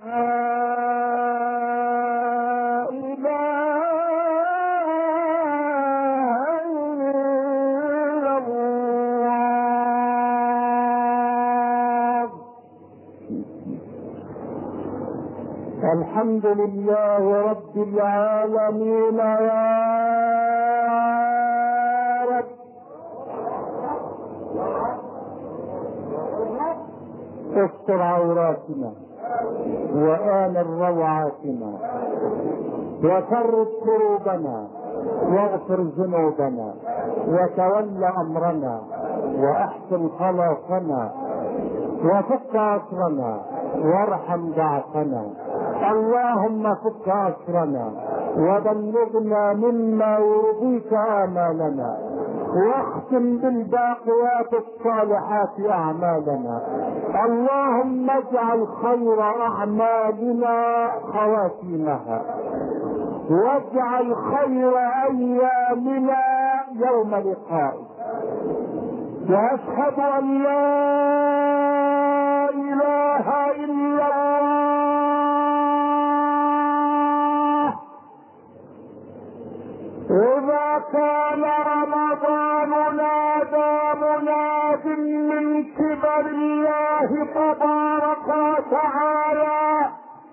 الحمد لله رب العالمين يا رب. استر عوراتنا وآمن روعاتنا وفرج كروبنا واغفر ذنوبنا وتول امرنا واحسن خلاصنا وفك اسرنا وارحم ضعفنا. اللهم فك اسرنا وبلغنا مما يرضيك امالنا واختم بالباقيات الصالحات اعمالنا. اللهم اجعل خير اعمالنا خواتيمها واجعل خير ايامنا يوم لقائك. واشهد ان لا اله الا الله. اذا كان رمضان نادى مناد من قبل الله تبارك وتعالى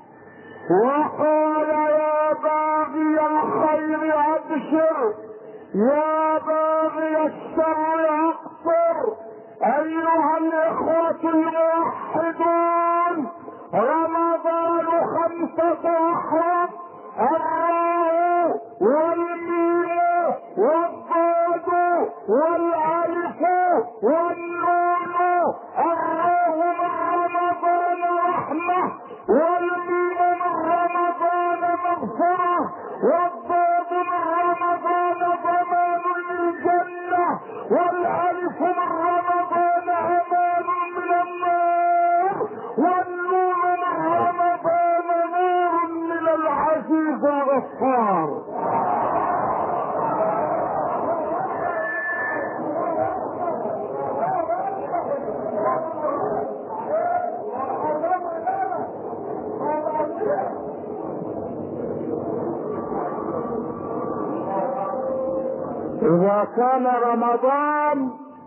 وقال يا باغي الخير ابشر يا باغي الشر اقصر. ايها الاخوة الموحدون، رمضان 5 احرف: الراء والميم والضاد والالف والنون. الراء من رمضان رحمة والميم من رمضان مغفرة والضاد من رمضان ضمان للجنة والالف من رمضان امان من النار والنون من رمضان نور من العزيز الغفار. إذا كان رمضان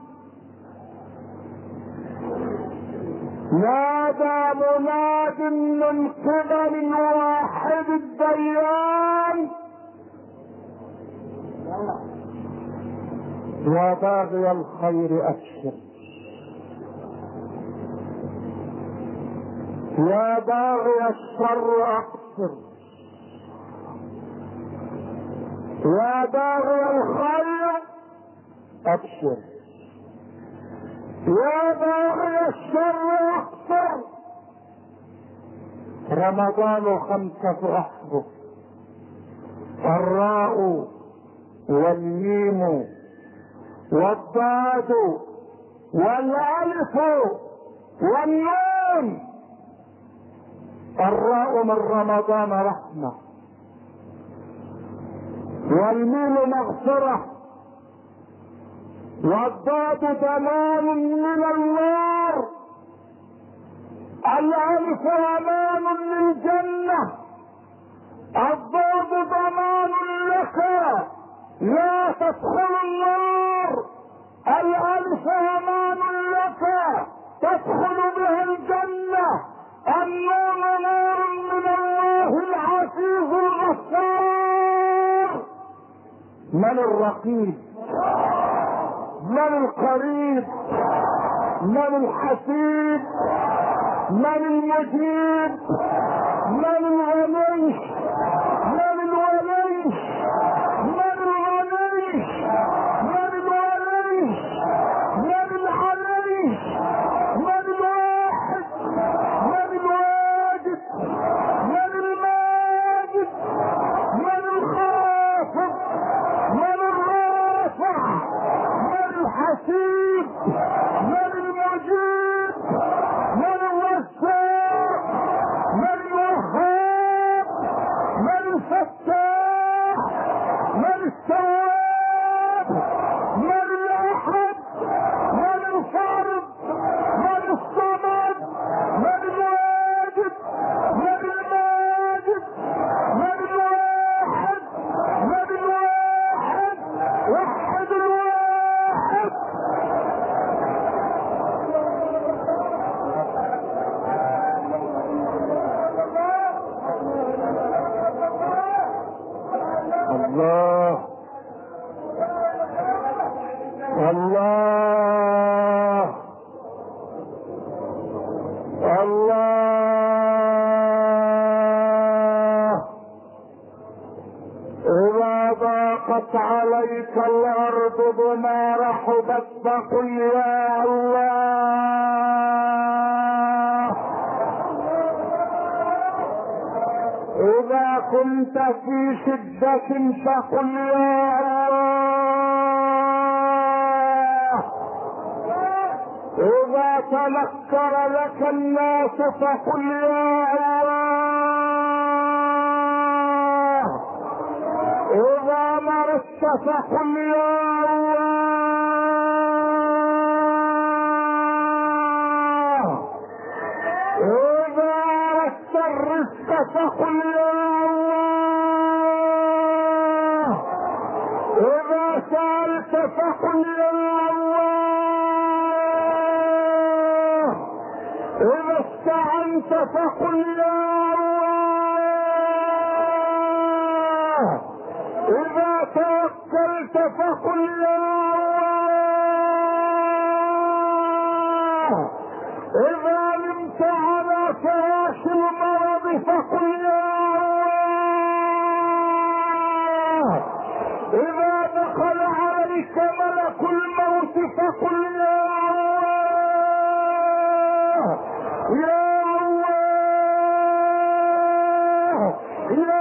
نادى مناد من قبل واحد الديان: يا باغي الخير أبشر، يا باغي الشر أقصر. يا باغي الخير أبشر، يا باغي الشر أقصر. رمضان 5 أحرف: الراء والميم والضاد والالف والنون. الراء من رمضان رحمة والميم مغفرة والضاد ضمان من النار. الالف امان للجنة. الضاد ضمان لك لا تدخل النار. الالف امان لك تدخل به الجنة. النور نور من الله العزيز الغفار. من الرقيب؟ من القريب؟ من الحسيب؟ من المجيب؟ من الغني؟ من الولي؟ من الغني؟ من الولي؟ من العلي؟ من الواحد؟ من الواجد؟ من الماجد؟ من الخافض؟ من الرافع؟ من الحسيب؟ من المجيب؟ من الوساع؟ من الوهاب؟ وضاقت عليك الارض بما رحبت فقل يا الله. اذا كنت في شدة فقل يا الله. اذا تنكر لك الناس فقل يا الله. اذا مرضت فقل يا الله. اذا اردت الرزق فقل يا الله. اذا سألت فقل يا الله. اذا استعنت فقل يا الله. اذا توكلت فقل يا الله. اذا نمت على فراش المرض فقل يا الله. اذا دخل عليك ملك الموت فقل يا الله. يا الله يا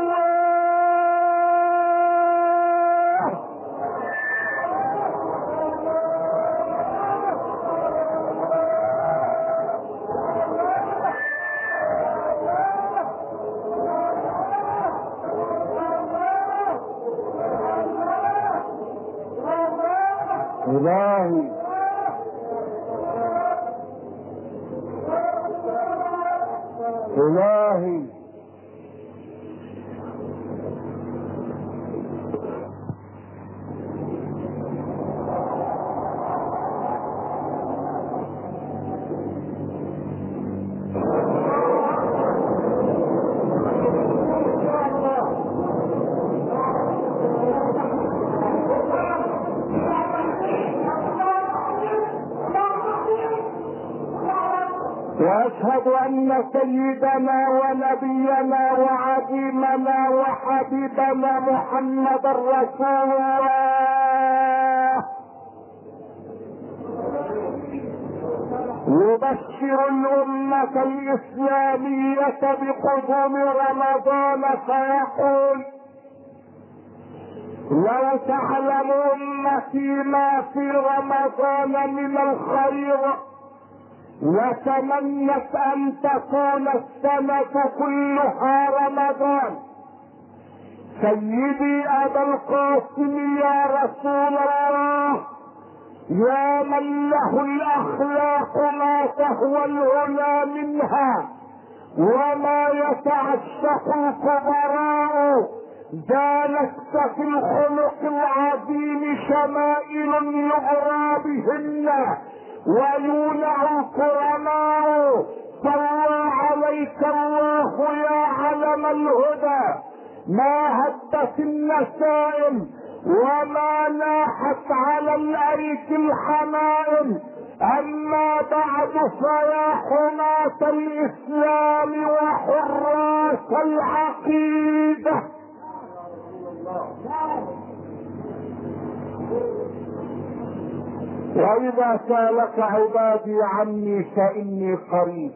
إلهي. إلهي واشهد ان سيدنا ونبينا وعظيمنا وحبيبنا محمد رسول الله يبشر الامة الاسلامية بقدوم رمضان فيقول: لو تعلم امتي ما في رمضان من الخير وتمنت ان تكون السنة كلها رمضان. سيدي ابا القاسم يا رسول الله، يا من له الاخلاق ما تهوى العلا منها وما يتعشق الكبراء، جالست في الخلق العظيم شمائل يغرى بهن ويولع الكرماء. صلى عليك الله يا علم الهدى، ما هبت النسائم وما ناحت على الايك الحمائم. اما بعد فيا حماة الاسلام وحراس العقيدة، واذا سالك عبادي عني فاني قريب.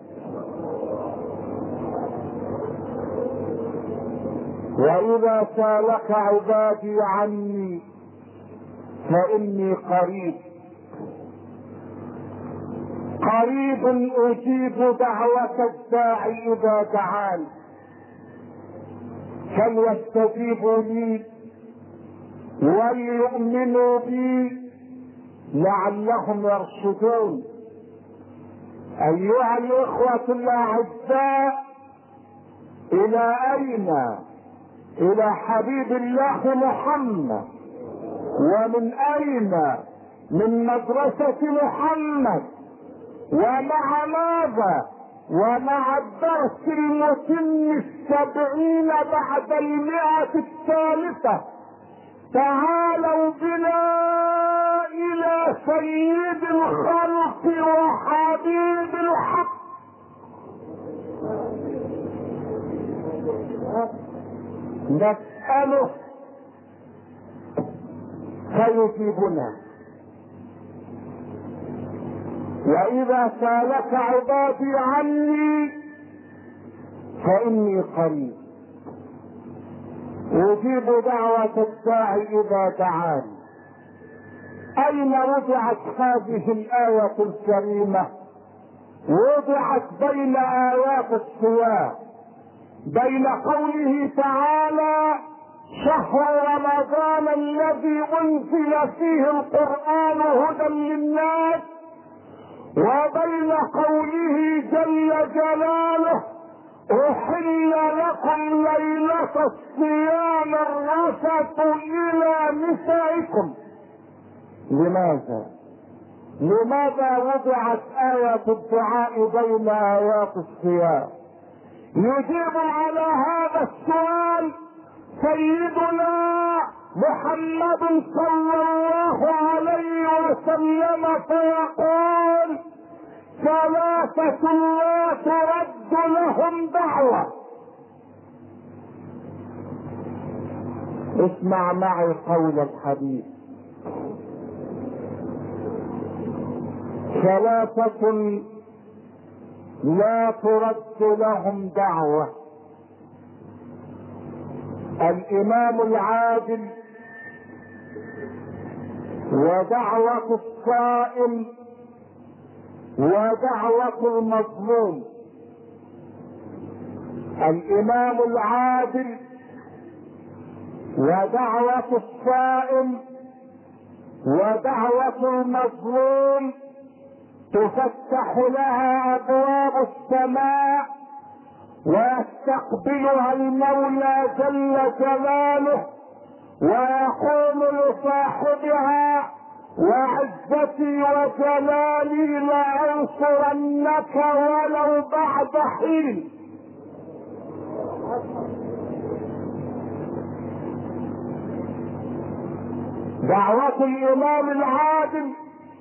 واذا سالك عبادي عني فاني قريب، قريب اجيب دعوة الداعي اذا دعان، فليستجيبوا لي وليؤمنوا بي لعلهم يرشدون. ايها الاخوة الاعزاء، الى اين؟ الى حبيب الله محمد. ومن اين؟ من مدرسة محمد. ومع ماذا؟ ومع الدرس المتم 70 بعد 100 الثالثة. تعالوا بنا الى سيد الخلق وحبيب الحق، نسأله يجيبنا. وإذا سالك عبادي عني فإني قريب أجيب دعوة الداعي إذا دعاني. أين وضعت هذه الآية الكريمة؟ وضعت بين آيات الصيام، بين قوله تعالى شهر رمضان الذي أنزل فيه القرآن هدى للناس، وبين قوله جل جلاله أحل لكم ليلة الصيام الرفث إلى نسائكم. لماذا وضعت آية الدعاء بين آيات الصيام؟ يجيب على هذا السؤال سيدنا محمد صلى الله عليه وسلم فيقول ثلاثة لا ترد لهم دعوة. اسمع معي قول الحبيب، ثلاثة لا ترد لهم دعوة: الإمام العادل، ودعوة الصائم، ودعوة المظلوم. الإمام العادل ودعوة الصائم ودعوة المظلوم تفتح لها أبواب السماء ويستقبلها المولى جل جلاله ويقول لصاحبها وعزتي وجلالي لأنصرنك ولو بعد حين. دعوة الإمام العادل،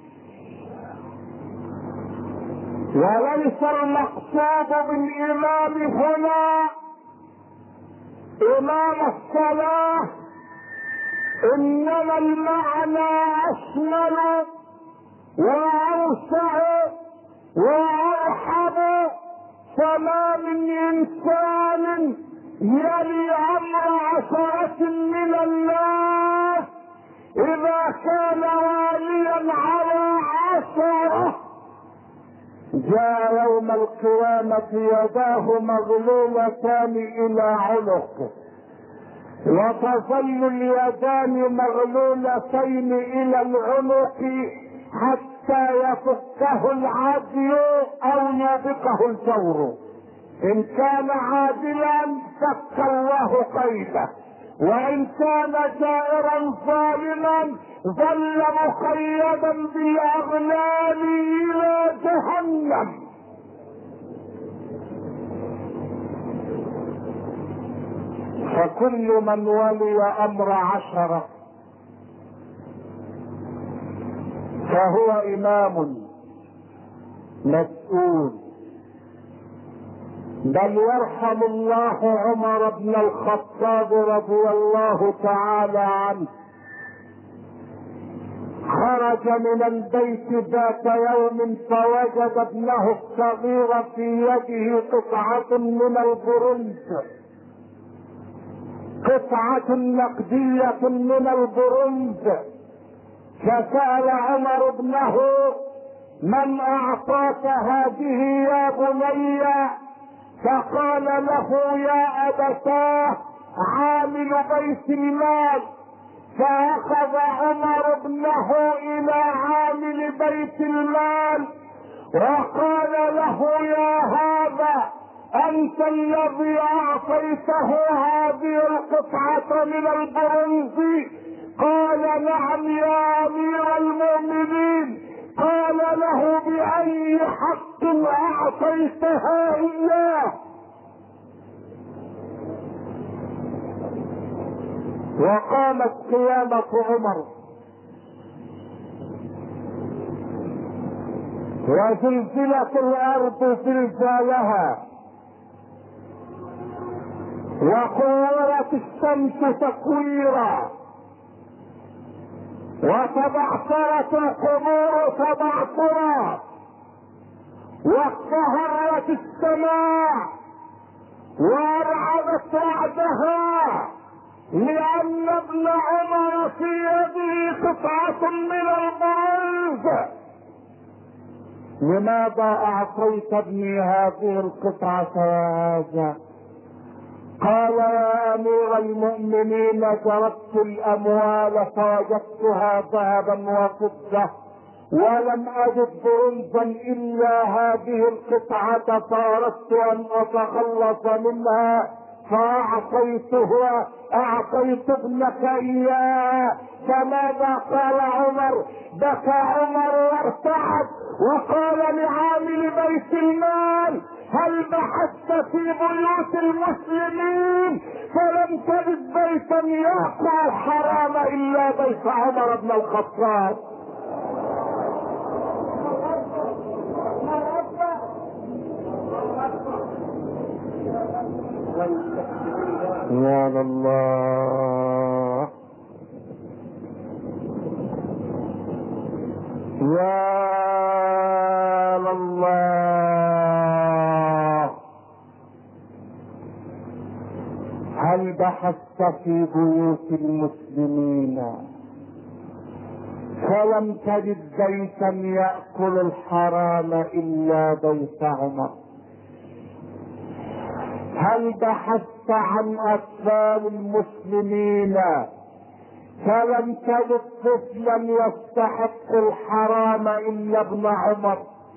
وليس المقصود بالإمام هنا إمام الصلاة، إنما المعنى أشمل وأوسع وأرحب. فما من إنسان يلي أمر عشرة من الناس إذا كان واليا على عشرة جاء يوم القيامة يداه مغلولتان إلى عنقه، وتظل اليدان مغلولتين إلى العنق حتى يفكه العدل أو يوبقه الجور. إن كان عادلا فك الله قيده، وإن كان جائرا ظالما ظل مقيدا بالاغلال الى جهنم. فكل من ولي امر عشرة فهو امام مسؤول. بل يرحم الله عمر بن الخطاب رضي الله تعالى عنه، خرج من البيت ذات يوم فوجد ابنه الصغير في يده قطعة من البرنز، قطعة نقدية من البرنز. فسأل عمر ابنه: من أعطاك هذه يا بني؟ فقال له: يا أبتاه عامل بيت المال. فأخذ عمر ابنه إلى عامل بيت المال وقال له: يا هذا أنت الذي أعطيته هذه القطعة من البرنز؟ قال: نعم يا أمير المؤمنين. قال له: بأي حق أعطيتها إياه؟ وقامت قيامة عمر وزلزلت الأرض زلزالها وكورت الشمس تكويرا وتبعثرت القبور تبعثرا، واقتهرت السماء وارعبت رعدها، لان ابن عمر في يده قطعة من البرز. لماذا اعطيت ابني هذه القطعة يا هذا؟ قال يا امير المؤمنين جردت الاموال فوجدتها ذهبا وفضة ولم اجد برنزا الا هذه القطعة، فاردت ان اتخلص منها فاعطيتها، اعطيت ابنك اياه. فماذا قال عمر؟ بكى عمر وارتعد وقال لعامل بيت المال: هل بحثت في بيوت المسلمين فلم تجد بيتا يقع الحرام الا بيت عمر بن الخطاب؟ يا الله، يا الله. هل بحثت في بيوت المسلمين فلم تجد بيتا يأكل الحرام إلا بيت عمر؟ هل بحثت عن أطفال المسلمين فلم تجد طفلا يستحق الحرام إلا ابن عمر؟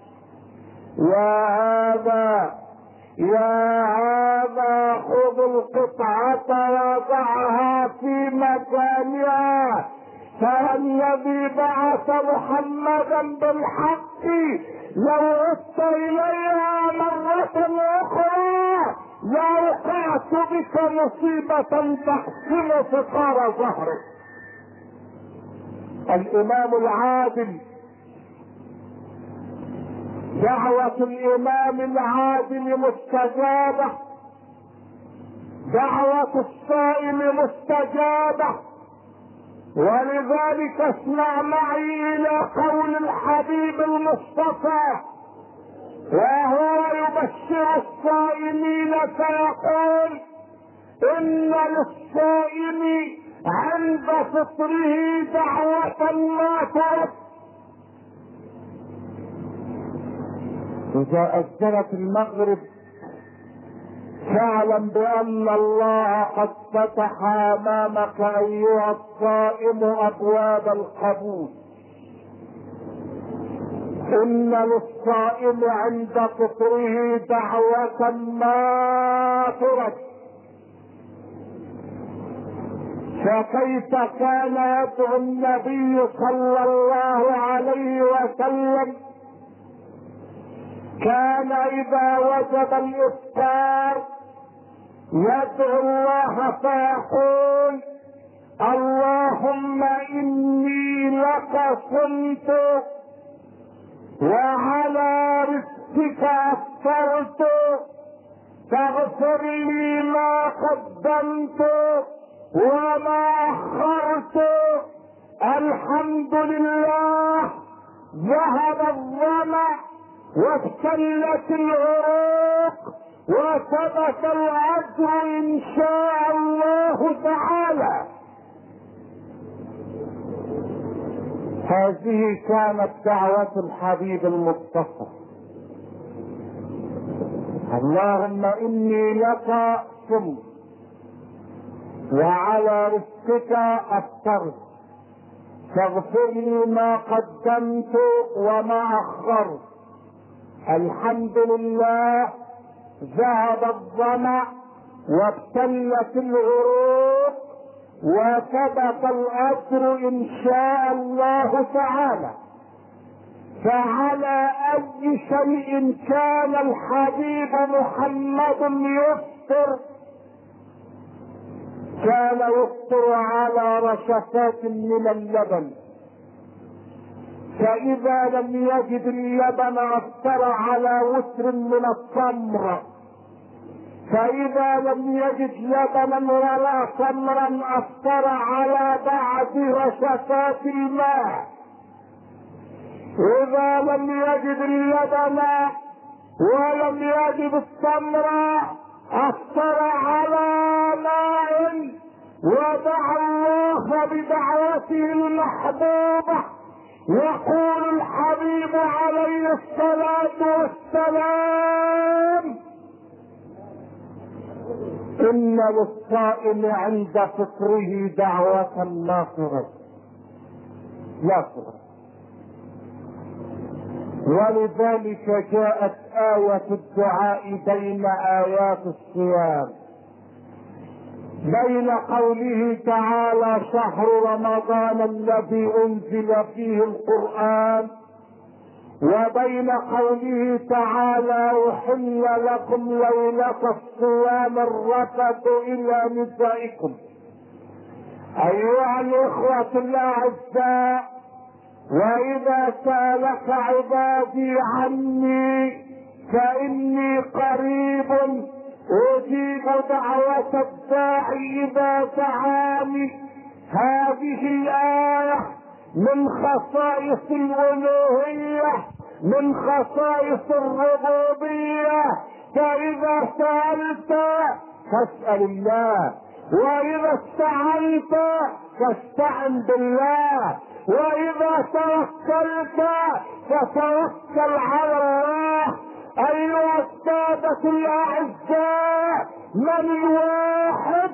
يا هذا خذ القطعة وضعها في مكانها، فالذي بعث محمدا بالحق لو عدت إليها مرة أخرى لوقعت بك مصيبة تحسن فقار ظهرك. الإمام العادل، دعوة الإمام العادل مستجابة، دعوة الصائم مستجابة. ولذلك اسمع معي إلى قول الحبيب المصطفى وهو يبشر الصائمين فيقول: إن للصائم عند فطره دعوة ما ترد. إذا أذنت المغرب فاعلم بأن الله قد فتح أمامك أيها الصائم أبواب القبول. إن للصائم عند فطره دعوة ما ترد. فكيف كان يدعو النبي صلى الله عليه وسلم؟ كان إذا وجب الإفطار يدعو الله فيقول: اللهم إني لك صمت وعلى رزقك أفطرت، فاغفر لي ما قدمت وما أخرت. الحمد لله ذهب الظمأ وابتلت العروق وثبت الأجر إن شاء الله تعالى. هذه كانت دعوة الحبيب المصطفى: اللهم إني لك صمت وعلى رزقك أفطرت، فاغفر لي ما قدمت وما أخرت. الحمد لله ذهب الظمأ وابتلت العروق وثبت الأجر إن شاء الله تعالى. فعلى أي شيء كان الحبيب محمد يفطر؟ كان يفطر على رشفات من اللبن، فإذا لم يجد اللبن أفطر على وتر من التمر، فإذا لم يجد لبنا ولا تمرا أفطر على بعض رشفات الماء. إذا لم يجد اللبن ولم يجد التمر أفطر على ماء ودعا الله بدعوته المحبوبة. يقول الحبيب عليه الصلاة والسلام: إن للصائم عند فطره دعوة ناصرة. ولذلك جاءت آية الدعاء بين آيات الصيام، بين قوله تعالى: شهر رمضان الذي أنزل فيه القرآن، وبين قوله تعالى: أحل لكم ليلة الصيام الرفث إلى نسائكم. أيها الإخوة الأعزاء، وإذا سألك عبادي عني فإني قريب أجيب دعوة الداعي إذا دعاني. هذه الآية من خصائص الألوهية، من خصائص الربوبية. فإذا سألت فاسأل الله، وإذا استعنت فاستعن بالله، وإذا توكلت فتوكل على الله. أيها السادة الأعزاء، من الواحد؟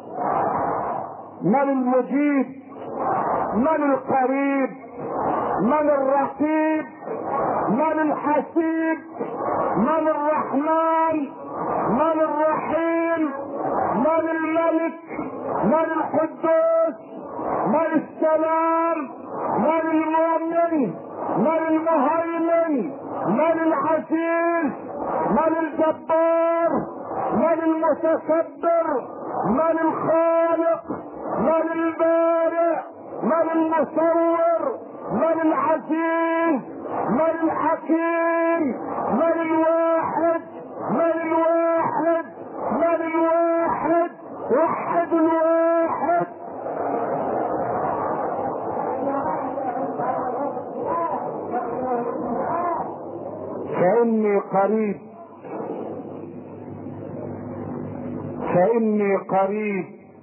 من المجيب؟ من القريب؟ من الرقيب؟ من الحسيب؟ من الرحمن؟ من الرحيم؟ من الملك؟ من القدوس؟ من السلام؟ من المؤمن؟ من المهيمن؟ من العزيز؟ من الجبار؟ من المتكبر؟ من الخالق؟ من البارئ؟ من المصور؟ من العزيز؟ من الحكيم؟ من الواحد؟ من الواحد؟ من الواحد؟ وحد الواحد. فإني قريب، فإني قريب.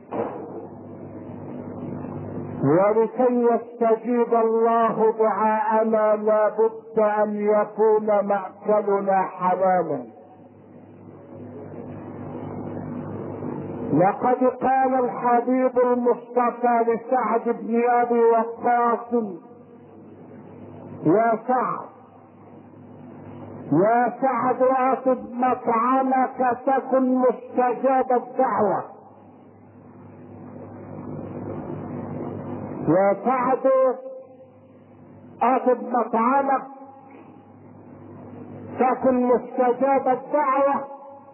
ولكي يستجيب الله دعاءنا لا بد أن يكون مأكلنا حلالا. لقد قال الحبيب المصطفى لسعد بن أبي وقاص: يا سعد اطب مطعمك تكن مستجاب الدعوة. يا سعد اطب مطعمك تكن مستجاب الدعوة.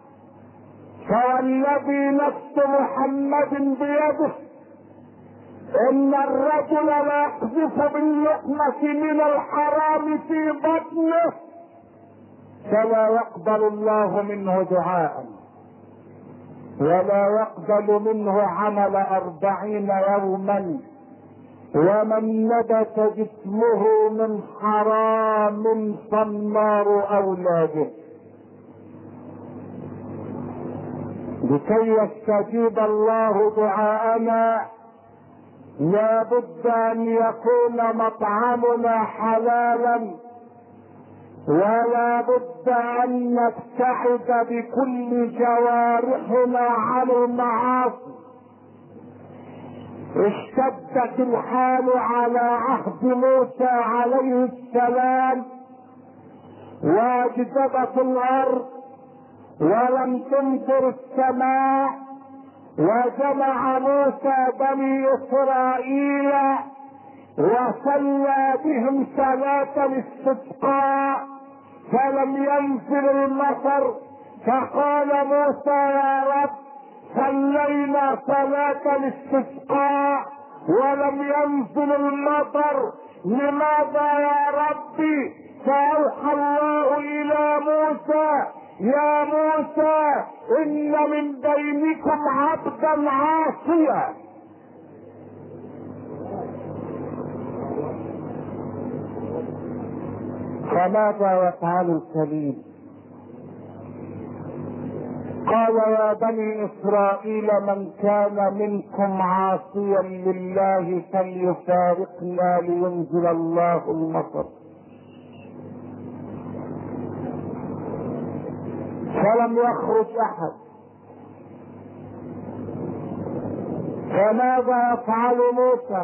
فوالذي نفس محمد بيده ان الرجل لا يقذف باللقمة من الحرام في بطنه فلا يقبل الله منه دعاء، ولا يقبل منه عمل 40 يوما. ومن نبت جسمه من حرام فالنار أولى به. لكي يستجيب الله دعاءنا لا بد أن يكون مطعمنا حلالا، ولا بد أن نبتعد بكل جوارحنا عن المعاصي. اشتدت الحال على عهد موسى عليه السلام، واجدبت الأرض ولم تمطر السماء، وجمع موسى بني إسرائيل وصلى بهم صلاة الاستسقاء فلم ينزل المطر. فقال موسى: يا رب، صلينا صلاة الاستسقاء ولم ينزل المطر، لماذا يا ربي؟ فأوحى الله إلى موسى: يا موسى ان من بينكم عبدا عاصيا. فماذا يفعل الكليم؟ قال يا بني اسرائيل من كان منكم عاصيا لله فليفارقنا لينزل الله المطر. فلم يخرج احد. فماذا يفعل موسى؟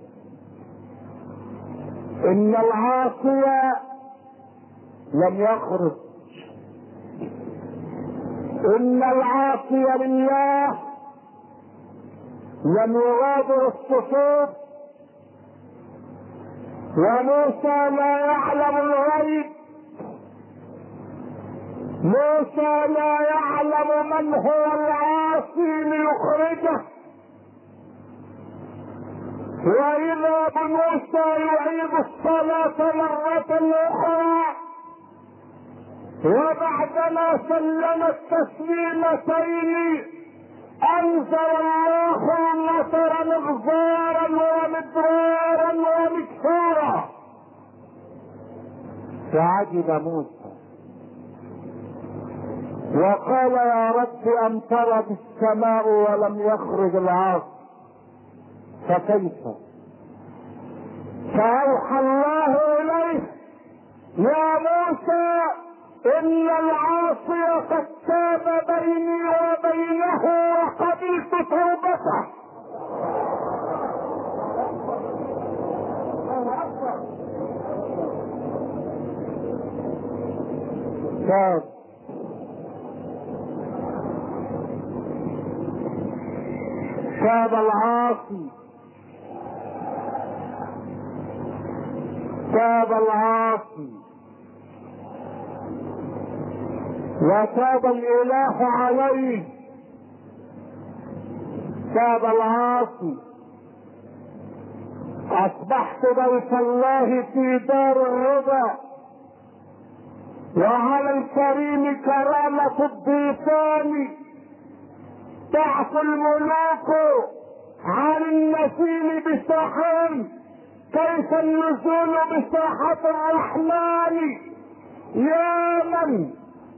ان العاصي لم يخرج. ان العاصي لله لم يغادر الصفوف. وموسى لا يعلم الغيب. موسى لا يعلم من هو العاصي ليخرجه. واذا بموسى يعيد الصلاة مرة اخرى، وبعدما سلم التسليمتين انزل الله المطر مغزارا ومدرارا ومكسورا. فعجب موسى وقال يا رب امطرت السماء ولم يخرج العاصي، فكيف؟ فاوحى الله اليه يا موسى ان العاصي قد تاب بيني وبينه وقبلت توبته. تاب العاصي. تاب العاصي وتاب الاله عليه. تاب العاصي. اصبحت بيت الله في دار الرضا، وعلى الكريم كرامة الضيفان. تعفو الملوك عن النسيم بساحهم، كيف النزول بساحة الرحمن. يا من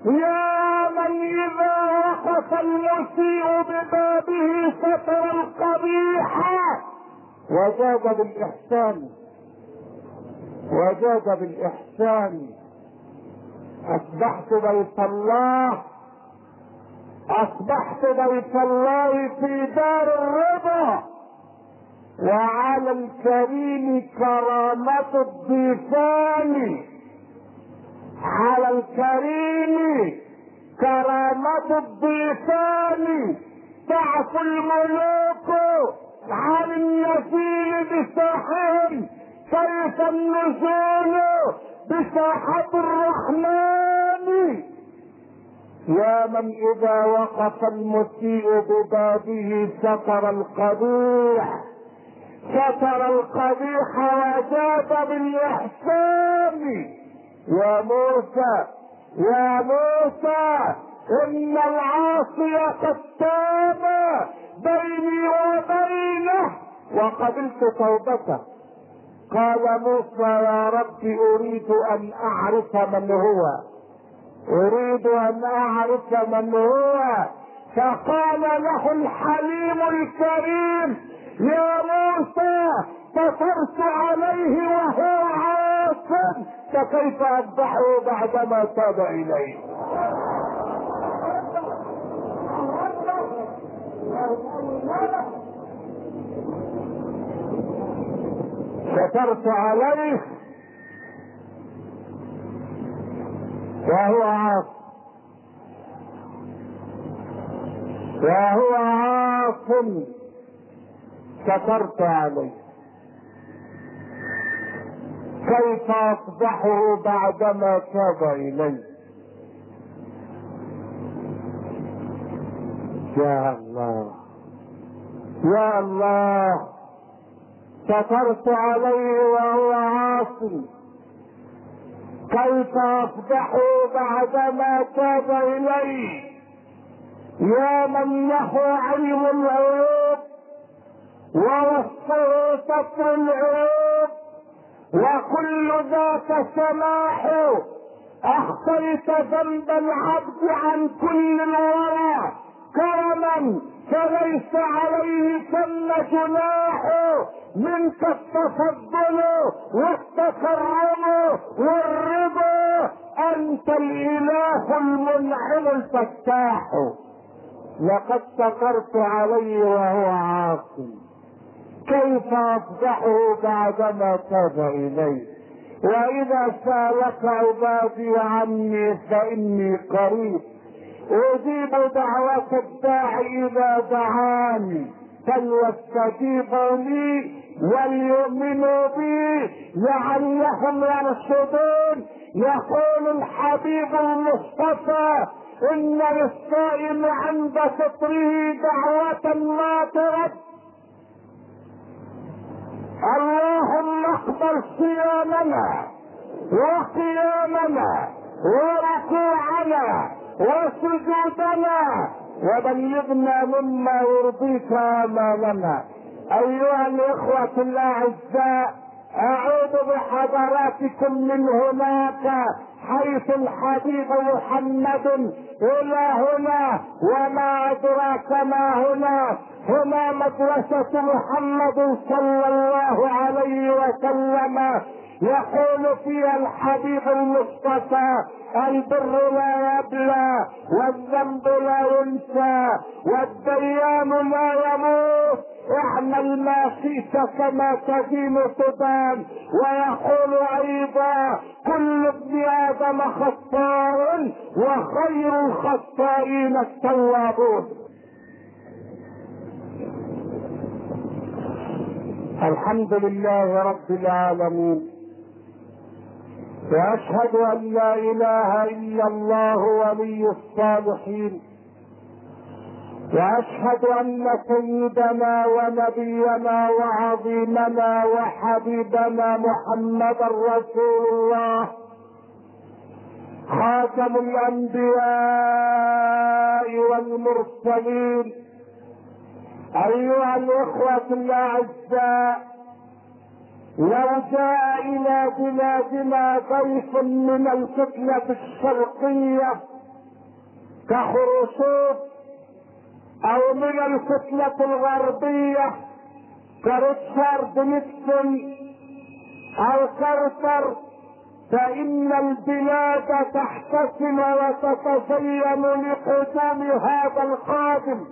إذا وقف المسيء ببابه ستر القبيح. وجاد بالإحسان. وجاد بالإحسان. أصبحت بيت الله. أصبحت بيت الله في دار الرضا، وعلى الكريم كرامة الضيفان. على الكريم كرامة الضيفان. تعفو الملوك عن النزيل بساحهم، كيف النزول بساحة الرحمن. يا من اذا وقف المسيء ببابه ستر القبيح. ستر القبيح وجاد بالاحسان. يا موسى ان العاصي قد تاب بيني وبينه وقبلت توبته. قال موسى يا رب اريد ان اعرف من هو. اريد ان اعرف من هو. فقال له الحليم الكريم يا موسى سترت عليه وهو عاص، فكيف اذبحه بعدما تاب الي. سترت عليه وهو عاص. وهو عاص سترت عليه، كيف اصبحه بعدما تاب الي. يا الله يا الله، سترت عليه وهو عاص، كيف افضح بعدما تاب الي؟ يا من له علم العيوب ووصفه ستر العيوب وكل ذاك سماح، اخفيت ذنب العبد عن كل الورى كرما فليس عليه ثم جناح، منك التفضل والتكرم والرضا، انت الاله المنعم الفتاح. لقد سكرت عليه وهو عاصي، كيف افضحه بعدما تاب الي؟ واذا سالك عبادي عني فاني قريب، اجيب دعوة الداعي اذا دعاني، فليستجيبوا لي وليؤمنوا بي لعلهم يرشدون. يقول الحبيب المصطفى ان للصائم عند فطره دعوة لا ترد. اللهم اقبل صيامنا وقيامنا وركوعنا وسجودنا وبلغنا مما يرضيك امالنا. ايها الاخوة الاعزاء، اعود بحضراتكم من هناك حيث الحبيب محمد الى هنا، وما ادراك ما هنا. هنا مدرسة محمد صلى الله عليه وسلم، يقول فيها الحبيب المصطفى: البر لا يبلى والذنب لا ينسى والديان لا يموت، اعمل ما شئت كما تدين تدان. ويقول ايضا: كل ابن ادم خطاء وخير الخطائين التوابون. الحمد لله رب العالمين، واشهد ان لا اله الا الله ولي الصالحين، واشهد ان سيدنا ونبينا وعظيمنا وحبيبنا محمدا رسول الله خاتم الانبياء والمرسلين. ايها الاخوة الاعزاء، لو جاء الى بلادنا ضيف من الفتنة الشرقية كخرشوف، او من الفتنة الغربية كريتشارد نيكسون او كارتر، فان البلاد تحتفل وتتزين لقدوم هذا القادم،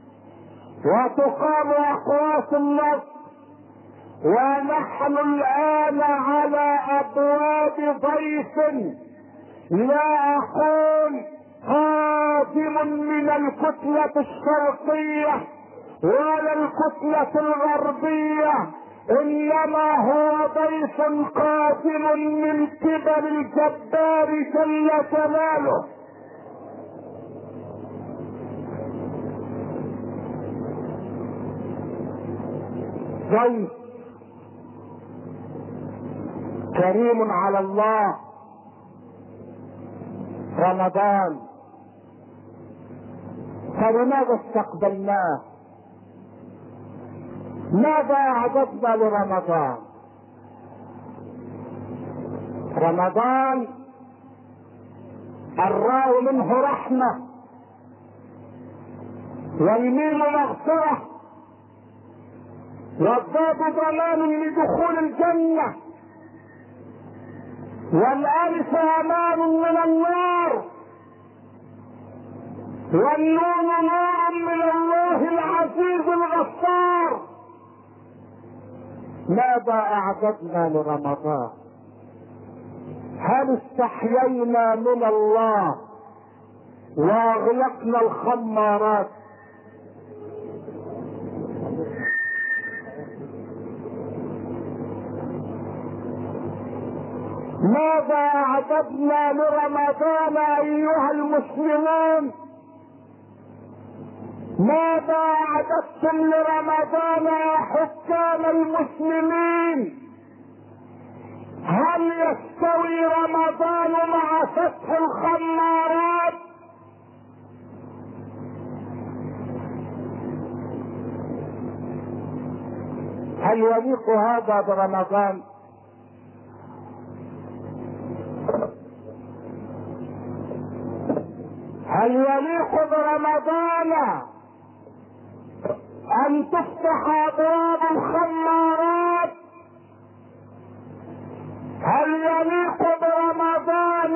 وتقام اقواس النصر. ونحن الان على ابواب ضيف، لا اقول قادم من الكتلة الشرقية ولا الكتلة الغربية، انما هو ضيف قادم من قبل الجبار جل جلاله. ضيف كريم على الله، رمضان، فلماذا استقبلناه؟ ماذا اعددنا لرمضان؟ رمضان الراء منه رحمة، والميم مغفرة، والضاد ضمان لدخول الجنة، والالف امان من النار، والنون نور من الله العزيز الغفار. ماذا اعددنا لرمضان؟ هل استحيينا من الله واغلقنا الخمارات؟ ماذا اعددنا لرمضان ايها المسلمون؟ ماذا اعددتم لرمضان يا حكام المسلمين؟ هل يستوي رمضان مع فتح الخمارات؟ هل يليق هذا برمضان؟ هل يليق برمضان ان تفتح ابواب الخمارات؟ هل يليق برمضان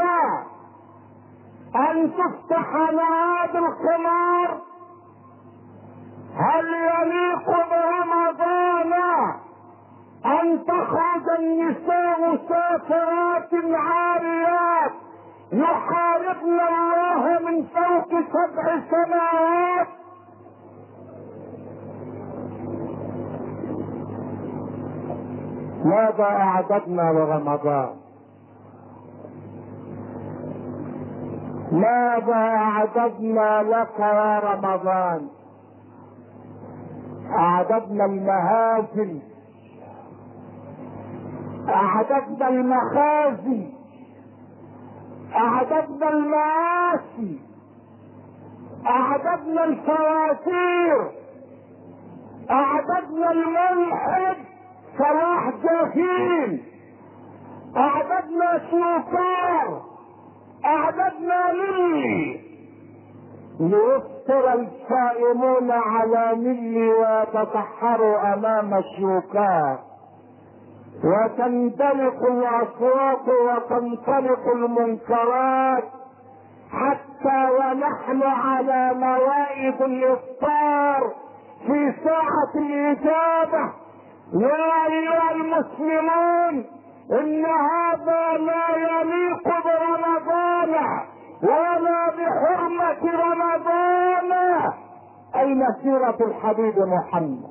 ان تفتح نوادي القمار؟ هل يليق برمضان ان تخرج النساء سافرات عاريات يحاربن الله من فوق 7 سماوات؟ ماذا اعددنا لرمضان؟ ماذا اعددنا لك يا رمضان؟ اعددنا المهازل، اعددنا المخازي، اعددنا المآسي، اعددنا الفواتير، اعددنا الملحد صلاح جاهين، اعددنا سوكار، اعددنا للي ليفطر الصائمون على ملي ويتسحروا امام الشوكار وتندلق الاصوات وتنطلق المنكرات حتى ونحن على موائد الافطار في ساعة الاجابة. يا ايها المسلمون ان هذا لا يليق برمضان ولا بحرمة رمضان. اين سيرة الحبيب محمد؟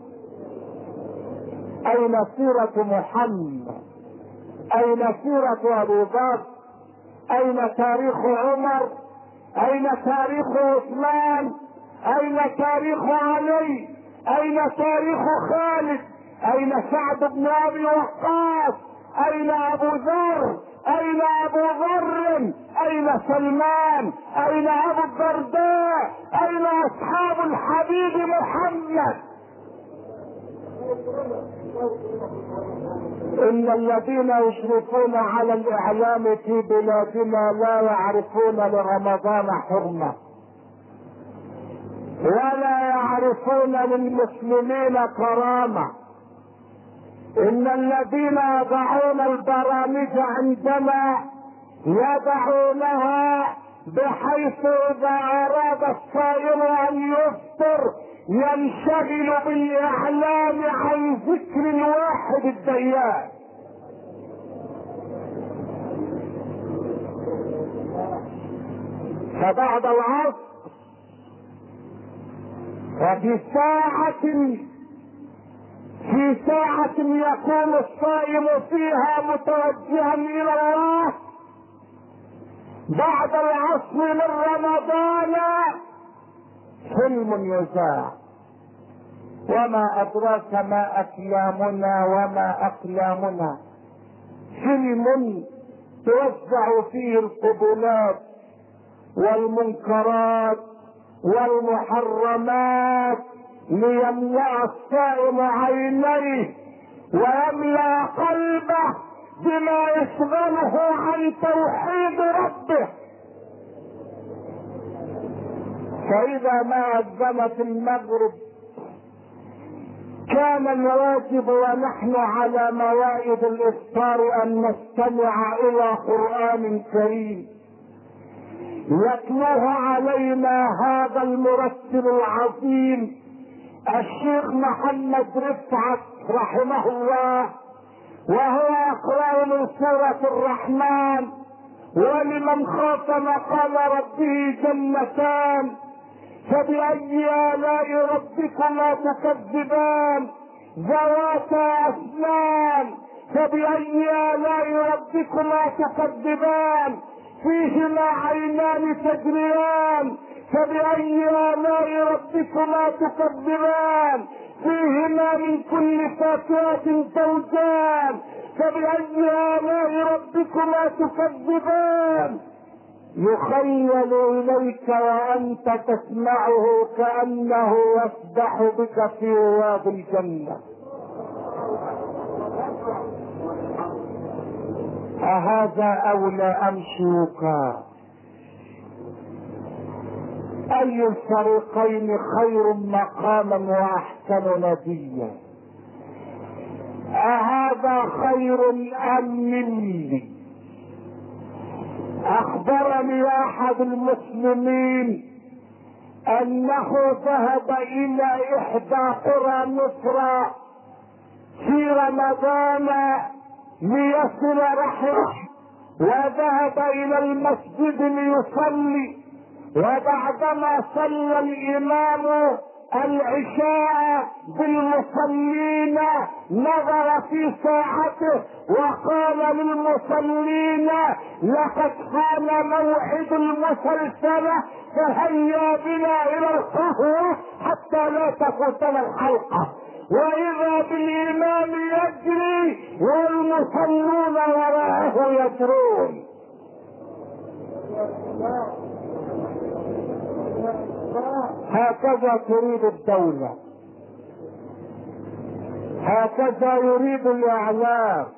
اين سيرة محمد؟ اين سيرة ابو بكر؟ اين تاريخ عمر؟ اين تاريخ عثمان؟ اين تاريخ علي؟ اين تاريخ خالد؟ اين سعد بن ابي وقاص؟ اين ابو ذر؟ اين ابو ذر؟ اين سلمان؟ اين ابو الدرداء؟ اين اصحاب الحبيب محمد؟ ان الذين يشرفون على الاعلام في بلادنا لا يعرفون لرمضان حرمة ولا يعرفون للمسلمين كرامة. ان الذين يضعون البرامج عندنا يضعونها بحيث اذا اراد الصائم ان يفطر ينشغل بالاعلام عن ذكر الواحد الديان. فبعد العصر وفي ساعة يكون الصائم فيها متوجها الى الله بعد العصر من رمضان فيلم يذاع. وما ادراك ما اكلامنا وما اقلامنا. فيلم توزع فيه القبلات والمنكرات والمحرمات ليملأ الصائم عينيه ويملأ قلبه بما يشغله عن توحيد ربه. فإذا ما أذنت المغرب كان الواجب ونحن على موائد الإفطار أن نستمع إلى قرآن كريم يتلوه علينا هذا المرتل العظيم الشيخ محمد رفعت رحمه الله، وهو يقرأ من سورة الرحمن: ولمن خاف مقام ربه جنتان فبأي آلاء ربكما تكذبان ذواتا أفنان فبأي آلاء ربكما تكذبان فيهما عينان تجريان فبأي آلاء ربكما تكذبان فيهما من كل فاكهة زوجان فبأي آلاء ربكما تكذبان؟ يخيل إليك وأنت تسمعه كأنه يسبح بك في رواد الجنة. أهذا أولى أم شوكا؟ أي الفريقين خير مقاما وأحسن نديا؟ أهذا خير أم مني؟ أخبرني أحد المسلمين أنه ذهب إلى إحدى قرى مصر في رمضان ليصل رحمه، وذهب إلى المسجد ليصلي، وبعدما صلى الإمام العشاء بالمصلين نظر في ساعته وقال للمصلين: لقد كان موعد المسلسلة، فهيا بنا إلى القهوة حتى لا تفوتنا الحلقة. وإذا بالإمام يجري والمصلون وراءه يجرون. هكذا تريد الدولة، هكذا يريد الإعلام،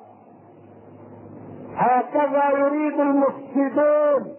هكذا يريد المفسدون،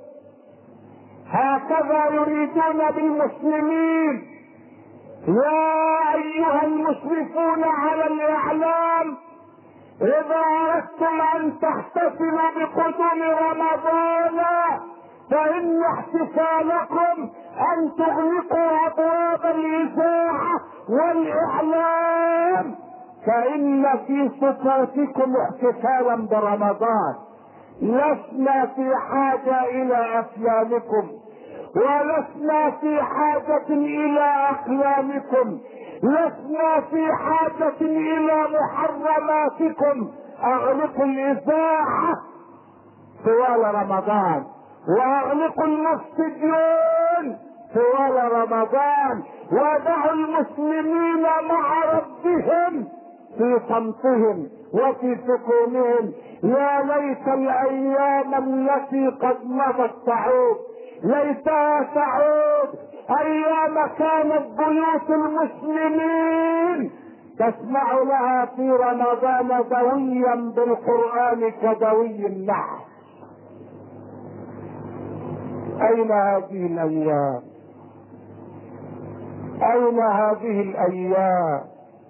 هكذا يريدون بالمسلمين. يا أيها المشرفون على الإعلام، إذا أردتم أن تحتفلوا بقدوم رمضان فإن احتفالكم أن تغلقوا أبواب الإذاعة والإعلام، فإن في سكوتكم احتفالا برمضان. لسنا في حاجة إلى أفلامكم، ولسنا في حاجة إلى أقلامكم، لسنا في حاجة إلى محرماتكم. أغلقوا الإذاعة طوال رمضان، واغلقوا المفسدين طوال رمضان، ودعوا المسلمين مع ربهم في صمتهم وفي سكونهم. يا ليت الايام التي قد مضت تعود، ليتها تعود ايام كانت بيوت المسلمين تسمع لها في رمضان دويا بالقرآن كدوي النحل. أين هذه الأيام؟ أين هذه الأيام؟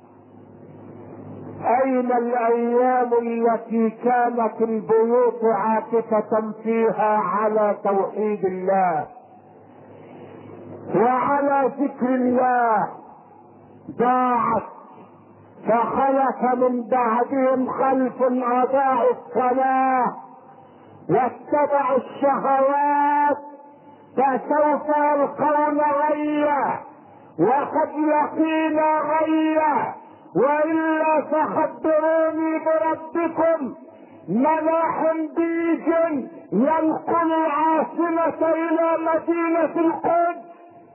أين الأيام التي كانت البيوت عاكفة فيها على توحيد الله وعلى ذكر الله؟ ضاعت. فخلف من بعدهم خلف أضاعوا الصلاة واتبعوا الشهوات، فسوف يلقون غيا، وقد لقينا غيا، وإلا فخبروني بربكم. ملاح بيج ينقل العاصمة إلى مدينة القدس،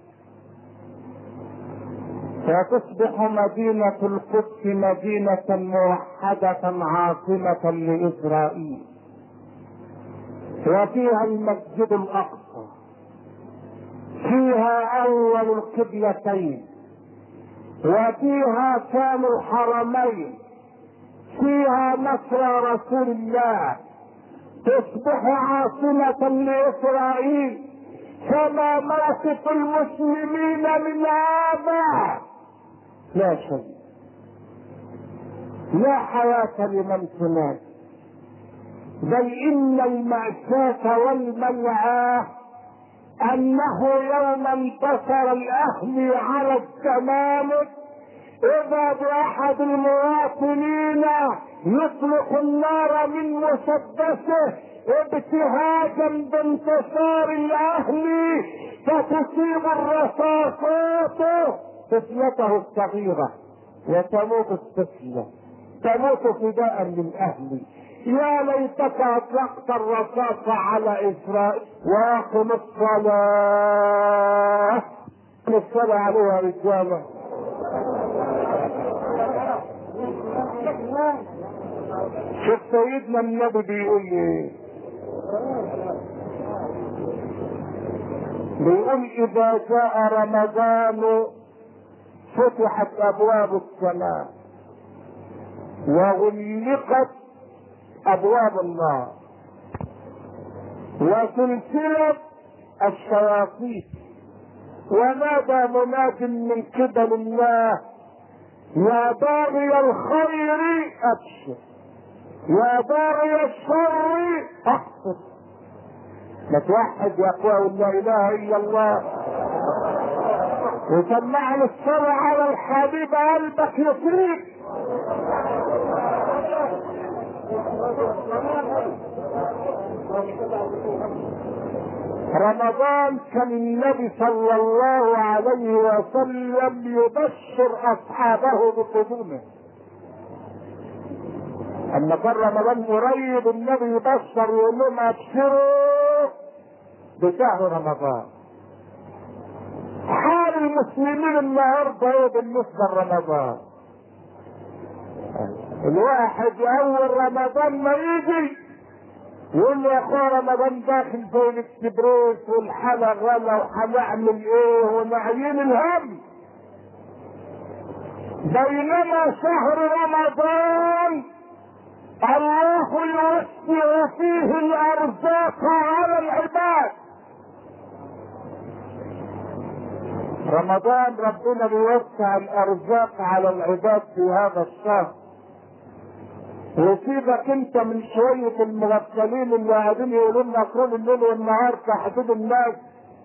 فتصبح مدينة القدس مدينة موحدة عاصمة لإسرائيل، وفيها المسجد الأقصى، فيها أول القبلتين، وفيها ثاني الحرمين، فيها مصر رسول الله، تصبح عاصمة لإسرائيل. فما موقف المسلمين من هذا؟ لا شيء، لا حياة لمن تنام، بل إن المأساة والمنعاه أنه يوم انتصر الأهلي على الزمالك إذا بأحد المواطنين يطلق النار من مسدسه ابتهاجا بانتصار الأهلي، فتصيب الرصاصات طفلته الصغيرة وتموت الطفلة، تموت فداء للأهلي. يا ليتك اطلقت الرصاص على إسرائيل. واقم الصلاة، الصلاة عليها رجالة. شوف سيدنا النبي بيقول ايه، بيقول اذا جاء رمضان فتحت ابواب السماء وغلقت ابواب النار وسلسلت الشياطين، ونادى مناد من قبل الله يا باغي الخير ابشر يا باغي الشر احسن. ما توحد يا اخوة لا اله الا الله، وسمعنا الشر على الحبيب قلبك يطيب. رمضان كان النبي صلى الله عليه وسلم يبشر اصحابه بقدومه. اما كان رمضان قريب النبي يبشر ويقول لهم ابشروا بشهر رمضان. حال المسلمين النهارده ايه بالنسبه لرمضان؟ الواحد اول رمضان ما يجي يقول لي يا اخويا رمضان داخل زي الاكسبريس والحالة غلا وهنعمل ايه ونعيين الهم، بينما شهر رمضان الله يوسع فيه الارزاق على العباد. رمضان ربنا بيوسع الارزاق على العباد في هذا الشهر. وسيبك انت من شوية المغفلين اللي قاعدين يقولوا لنا طول الليل والنهار تحديد الناس.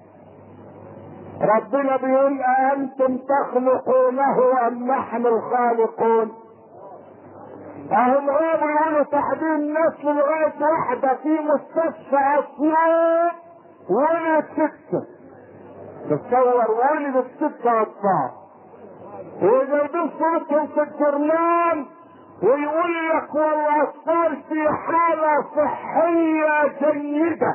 ربنا بيقول أأنتم تخلقونه أم نحن الخالقون؟ أهم غابوا يقولوا تحديد الناس لغاية واحدة في مستشفى أسيوط ولد 6. تتصور ولد 6 أطفال وجايبين صورتهم في الجرنان ويقول لك والاطفال في حالة صحية جيدة.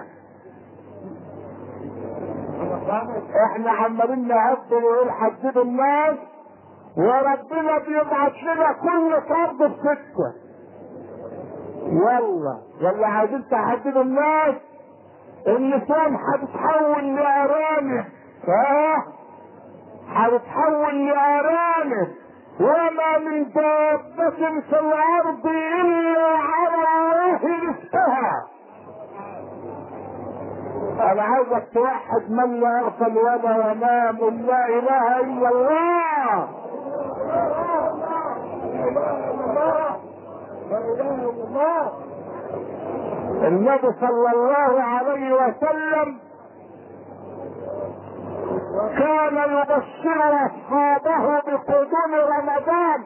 احنا عمالين نعدل ونقول حددوا الناس وربنا بيبعت لنا كل فرد ب6. يلا عايزين تحددوا الناس. النسوان هتتحول لارانب، هتتحول لارانب، وما من دابة في الارض الا على الله رزقها. انا عايزك توحد من لا يغفل ولا ينام لا اله الا الله. النبي صلى الله عليه وسلم كان يبشر اصحابه بقدوم رمضان.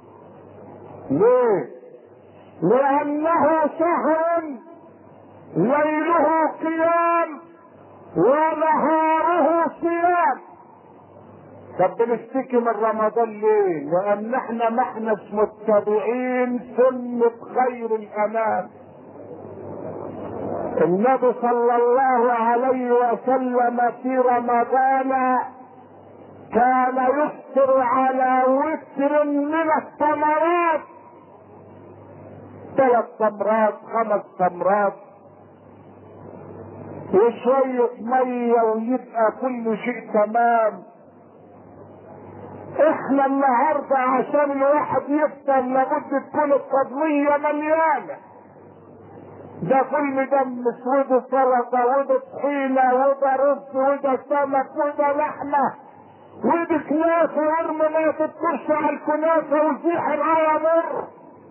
ليه؟ لانه شهر ليله قيام ونهاره صيام. طب بنشتكي من رمضان ليه؟ لان احنا ما احناش متبعين سنة خير الانام. النبي صلى الله عليه وسلم في رمضان كان يفطر على وتر من التمرات، 3 تمرات 5 تمرات وشوية مية ويبقى كل شيء تمام. احنا النهارده عشان الواحد يفطر لابد تكون الفضلية مليانة. ده كل ده مسود سلطة وده طحينة وده رز وده سمك وده لحمة وده كنافة ورم ما تذكرش على الكنافة وزيحر على مر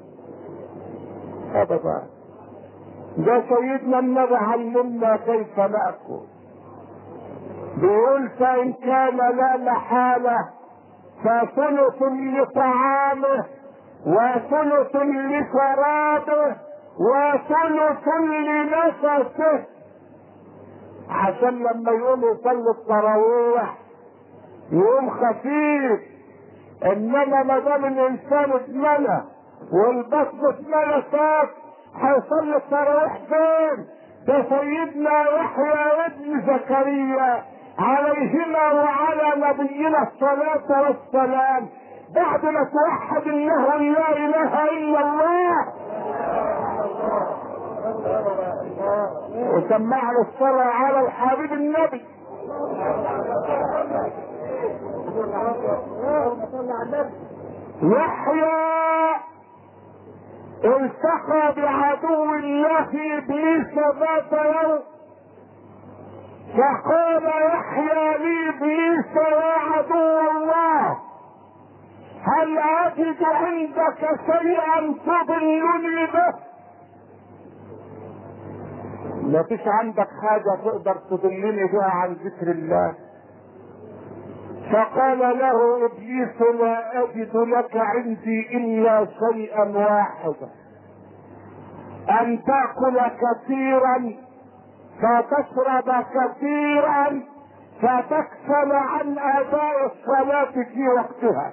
ابدا. ده سيدنا النبي علمنا كيف ناكل. بيقول فان كان لا محالة فثلث لطعامه وثلث لشرابه وثلث لنفسه، عشان لما يقوم يصلي التراويح يقوم خفيف. انما ما دام الانسان اتملى والبطن اتملى صاف هيصلي التراويح فين؟ ده سيدنا يحيى ابن زكريا عليهما وعلى نبينا الصلاة والسلام بعد ما توحد الله لا اله الا الله وسمعنا الصلاة على الحبيب النبي. يحيى التقى بعدو الله ابليس ذات يوم، فقال يحيى لابليس يا عدو الله هل اجد عندك شيئا تضلني به؟ ما فيش عندك حاجة تقدر تضلني بها عن ذكر الله. فقال له ابليس لا اجد لك عندي الا شيئا واحدا، ان تاكل كثيرا فتشرب كثيرا فتكسل عن اداء الصلاة في وقتها.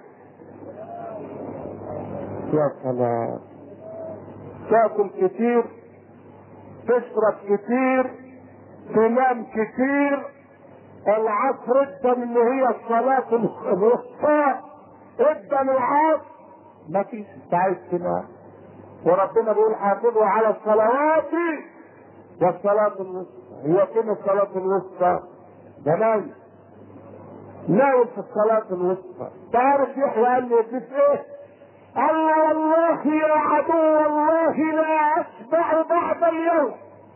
يا سلام، تاكل كتير، تشرب كتير، تنام كتير، العصر ادى اللي هي الصلاة الوسطى، ادى العصر ما فيش، انت عايز تنام، وربنا بيقول حافظوا على الصلوات والصلاة الوسطى. هي فين الصلاة الوسطى؟ ده نايم في الصلاة الوسطى. تعرف يحيى قال لي ابليس ايه؟ قال له والله يا عدو الله لا اشبع بعد اليوم.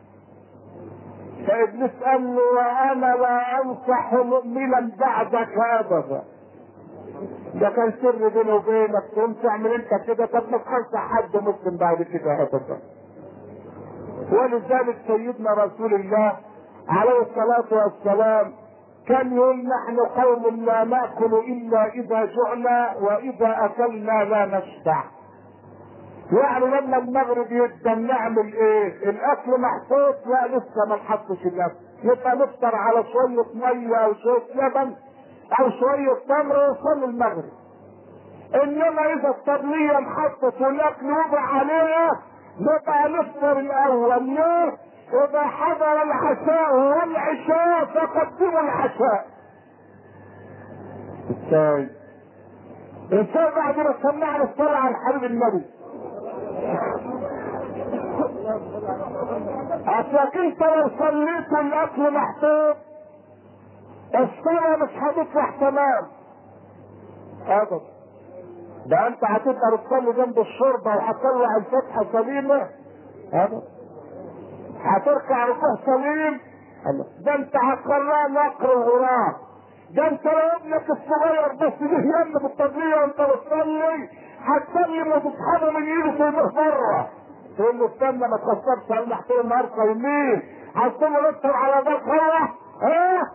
فابليس قال له وانا لا انصح مؤمنا بعدك ابدا. ده كان سر بيني وبينك، تقوم تعمل انت كده، طب ما تنصح حد مسلم بعد كده ابدا. ولذلك سيدنا رسول الله عليه الصلاة والسلام كان يقول نحن قوم لا ناكل الا اذا جعنا واذا اكلنا لا نشبع. يعني لما المغرب يبدا نعمل ايه؟ الاكل محطوط؟ لا لسه ما نحطش الاكل، يبقى نفطر على شويه ميه او شويه لبن او شويه تمر وصل المغرب. انما اذا الطبليه انحطت والاكل وضع عليها نبقى نفطر الاول. ليه؟ اذا حضر العشاء والعشاء فقدموا العشاء. ازاي بعد ما سمعنا الصلاه على الحبيب النبي؟ اصلك انت لو صليت والاكل محطوط الصلاه مش هتطلع تمام ابدا. ده انت هتقدر تصلي جنب الشوربه وهتطلع الفتحه سليمه ابدا، هتركع ركوع سليم. ده انت هتخليها نقر وغراب. ده انت لو ابنك الصغير بس جه يم بالتضلية وانت بتصلي هتسلم وتسحبه من ايده ترميه بره، تقول له استنى ما تخسرش على محطوط النهارده يمين، هتقول له افطر على ذاك هو ها.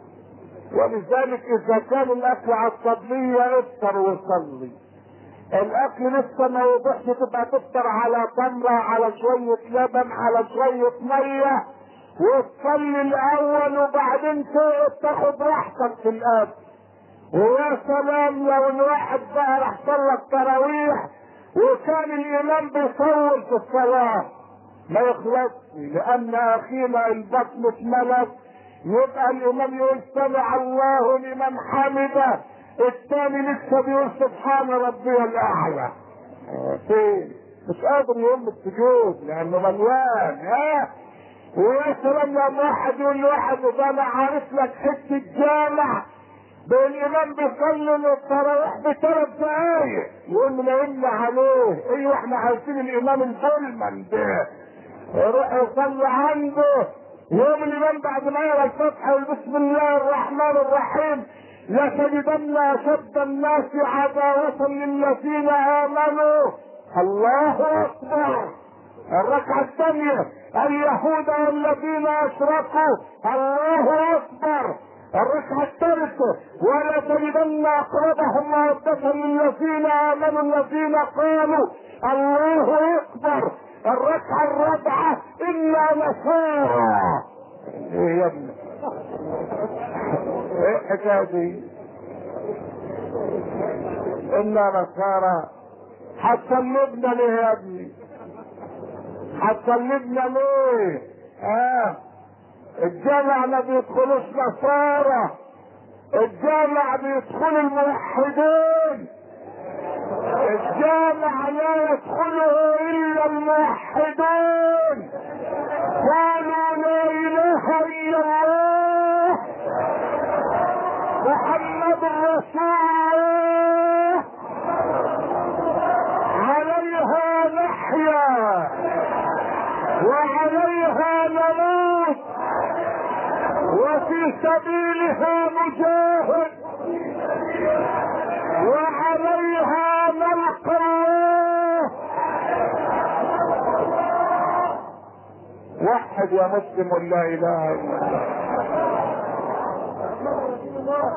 ولذلك اذا كان الاكل على التضلية افطر وصلي. الاكل لسه ما يوضحش تبقى تفطر على تمره، على شويه لبن، على شويه ميه، وتصلي الاول وبعدين تاخد راحتك في الاكل. ويا سلام لو الواحد بقى راح صلى التراويح وكان الامام بيطول في الصلاه ما يخلصش، لان اخينا البطن اتملت، يبقى الامام يقول سمع الله لمن حمده، الثاني لسه بيقول سبحان ربي الاعلى. فين؟ مش قادر يقوم السجود لانه مليان. ها؟ ويا سلام لما واحد يقول لواحد ده انا عارف لك حته جامع الامام بيصلي التراويح ب3 دقايق، يقول له لا يمنع عليه. ايوه احنا عارفين الامام البولمان ده يروح يصلي عنده يوم الامام بعد ما يقرا الفتحه بسم الله الرحمن الرحيم لتجدن اشد الناس عداوة للذين امنوا. الله اكبر. الركعة الثانية اليهود والذين اشركوا. الله اكبر. الركعة الثالثة ولا تجدن اقربهم مودة للذين امنوا الذين قالوا. الله اكبر. الركعة الرابعة انا نصارى. ايه يا ابني؟ ايه الحكاية دي؟ انا نصارى. هتصلبنا ليه يا ابني؟ هتصلبنا ليه؟ الجامع ما بيدخلوش نصارى، الجامع بيدخل الموحدين، الجامع لا يدخله الا الموحدون. قالوا لا اله الا الله محمد رسول الله، عليها نحيا وعليها نموت وفي سبيلها نجاهد وعليها نلقى الله. وحد يا مسلم لا اله الا الله.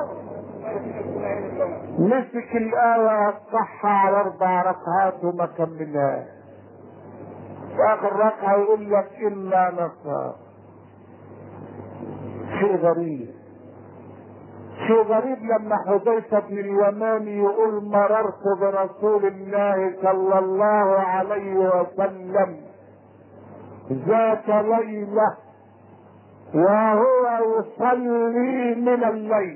مسك الآية الصحة على 4 ركعات وما كملهاش. في آخر ركعة يقول لك إلا نصر. شيء غريب، شيء غريب لما حذيفة بن اليماني يقول مررت برسول الله صلى الله عليه وسلم ذات ليلة وهو يصلي من الليل.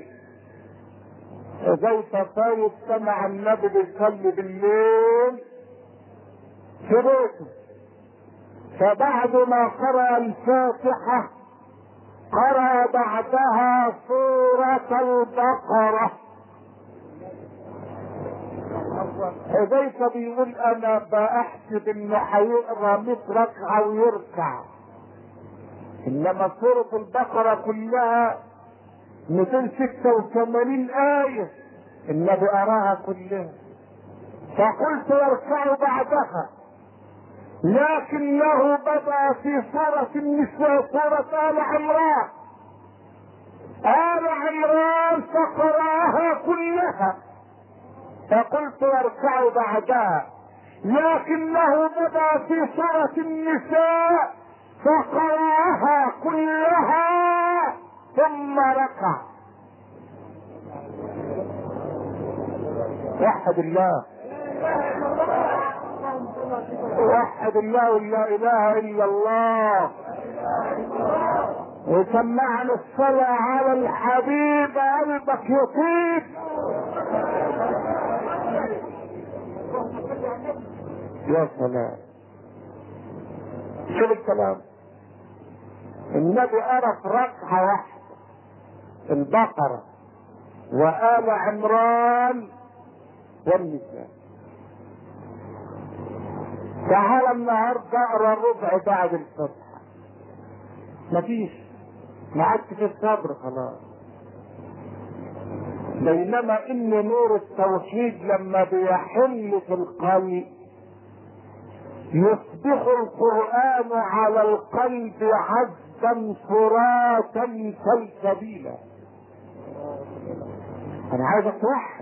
حذيفة طيب سمع النبي بيصلي بالليل في بيته، فبعد ما قرأ الفاتحة قرأ بعدها سورة البقرة. حذيفة بيقول انا بحسب انه هيقرا 100 ركعة ويركع، انما سورة البقرة كلها 286 آية النبي أراها كلها، فقلت يركع بعدها، لكنه بدأ في سورة النساء سورة آل عمران، آل عمران فقرأها كلها، فقلت يركع بعدها، لكنه بدأ في سورة النساء فقرأها كلها ثم ركع. وحد الله، وحد الله ولا اله الا الله، وسمعنا الصلاة على الحبيب قلبك يطيب. يا سلام، شوف الكلام، النبي قرأ في ركعة واحدة البقرة وآل عمران والنساء. تعال النهارده اقرا الربع بعد الفتحة، مفيش، ما عادش في الصبر خلاص. بينما ان نور التوحيد لما بيحل في القلب يصبح القرآن على القلب عذبا فراتا سلسبيلا. انا عايز اتوحد،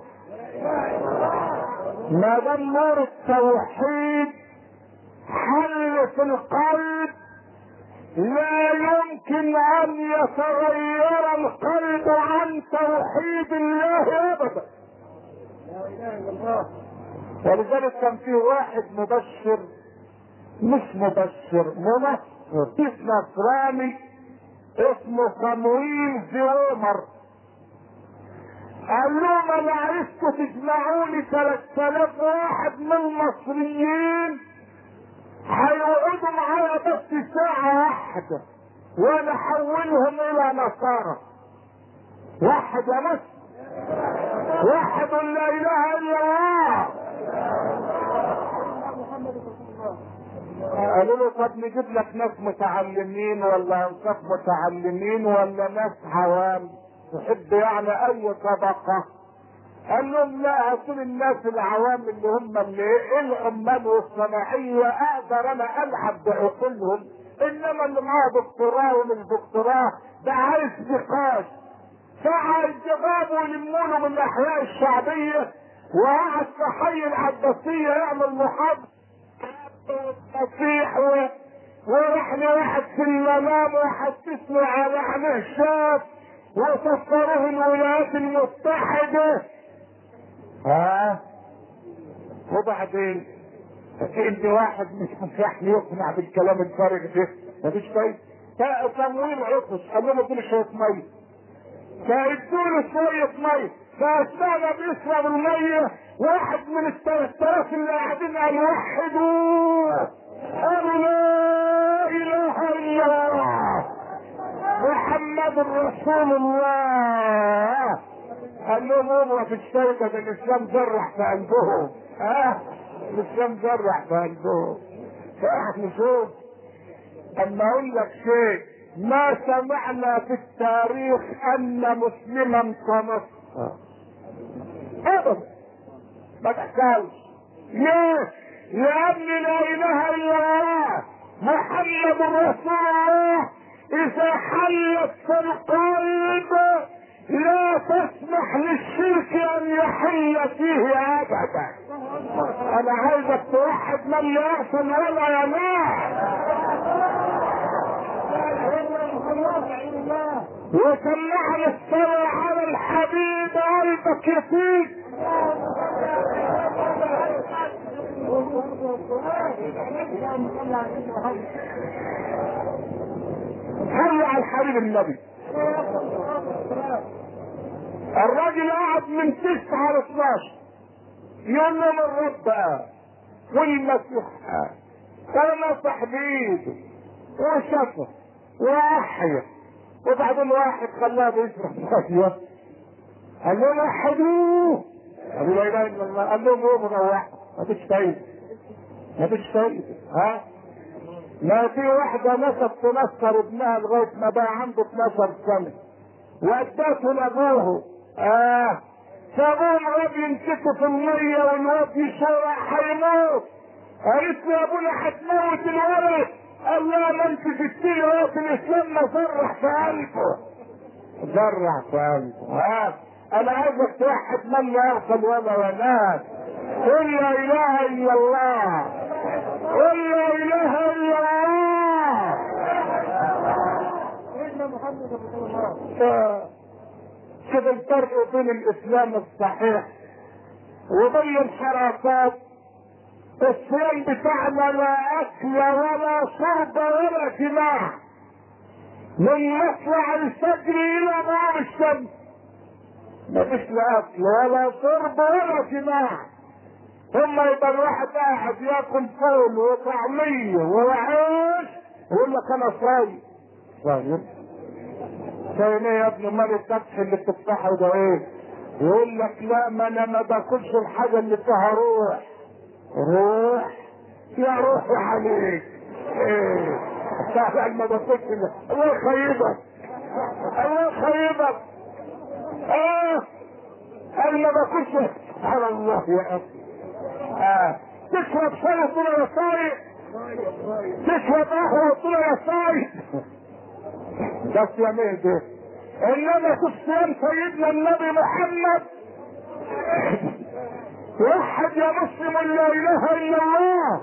ما دام نور التوحيد حل في القلب لا يمكن ان يتغير القلب عن توحيد الله ابدا. لا اله الا الله. ولذلك كان في واحد مبشر، مش مبشر، منصر نصراني اسمه صمويل زومر، قال لهم انا عرفت تجمعوني 3000 واحد من المصريين هيقعدوا معايا بس ساعة واحدة وانا احولهم الى نصارى. واحد يا مصر، واحد لا اله الا الله. قالوا له طب نجيب لك ناس متعلمين ولا انصاف متعلمين ولا ناس عوام تحب يعني اي طبقة؟ قال لهم لا، هاتوا الناس العوام اللي هم اللي العمال والصناعية اقدر انا العب بعقولهم، انما اللي معاه دكتوراه ومش دكتوراه ده عايز نقاش. فعايز جابوا يلمونه من الاحياء الشعبية وقعد في حي العباسية يعمل محاضرة تصيح وراح لواحد في المنام وحسسني على عينه شاف وسفروه الولايات المتحدة. وبعدين انت واحد مش مسيحي يقنع بالكلام الفارغ ده، مفيش فايدة. تمويل عطش، قال لهم ادوني شوية مية، فادوا شوية مية، فاستاذ بيشرب المية، واحد من 3000 اللي قاعدين قال وحدوا قالوا لا اله الا محمد رسول الله. قال لهم هو في الشركة ده الاسلام جرح في قلبهم. الاسلام جرح في قلبهم. فاحنا شوف، اما اقول لك شيء، ما سمعنا في التاريخ ان مسلما تنصر ابدا، ما تحتاج. ليه؟ لان لا اله الا الله محمد رسول الله اذا حلت في القلب لا تسمح للشرك ان يحل فيه ابدا. انا عايزك توحد من لا يحسن ولا ينام، وسمعنا الصلاة على الحبيب قلبك يفيد. صلوا على الحبيب النبي. الراجل قعد من 9 ل 12 يقول لهم الرب والمسيح فنصح بايده وشفه واحيا. وبعدين واحد خلاه بيشرح خشيه، قال لهم وحدوه، قالوا لا اله الا الله. قال لهم قوموا روحوا، مفيش فايده، مفيش فايده. ما في واحده نسب تنصر ابنها لغايه ما بقى عنده 12 سنه وادته لابوه. فابوه الواد يمسكه في الميه والواد يشرع هيموت. قالت له يا ابونا هتموت الولد. قال لا، ما انت ستين وقت الاسلام ما زرع في قلبه، زرع في قلبه. انا عايزك توحد من لا يغفل ولا ينام. قل لا اله الا الله، قل لا اله الا الله. سيدنا محمد رسول الله. كده الفرق بين الاسلام الصحيح وبين الحركات. الصيام بتاعنا لا اكل ولا شرب ولا جماع من مطلع الفجر الى غروب الشمس. مفيش لا اكل ولا شرب ولا جماع. ثم يبقى الواحد قاعد ياكل فول وطعميه وعيش يقول لك انا صايم. صايم؟ صايم ايه يا ابني؟ امال الفتح اللي بتفتحه ده ايه؟ يقول لك لا، ما انا ما باكلش الحاجه اللي فيها روح. روح يا روح عليك. ايه فعلا ما باكلش. الله يخيبك، الله يخيبك. انا ما باكلش. سبحان الله يا اخي. تشرب شاي طول الصايم، تشرب قهوه طول الصايم، ده صيام ايه ده؟ انما في صيام سيدنا النبي محمد. وحد يا مسلم لا اله الا الله.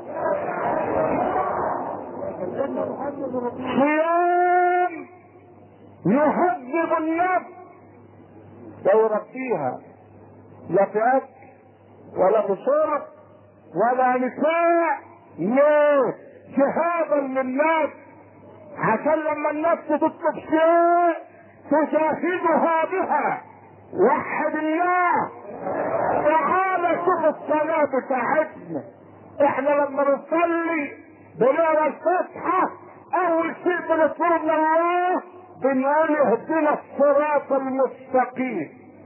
صيام يهذب النفس ويربيها، لا في اكل ولا في شرب ولا نساء. ليه؟ جهادا للناس، عشان لما النفس تطلب شيء تجاهدها بها. وحد الله. تعالى شوف الصلاة بتاعتنا. احنا لما نصلي بنقرا الفاتحة اول شيء بنطلب من الله بنقول اهدنا الصراط المستقيم.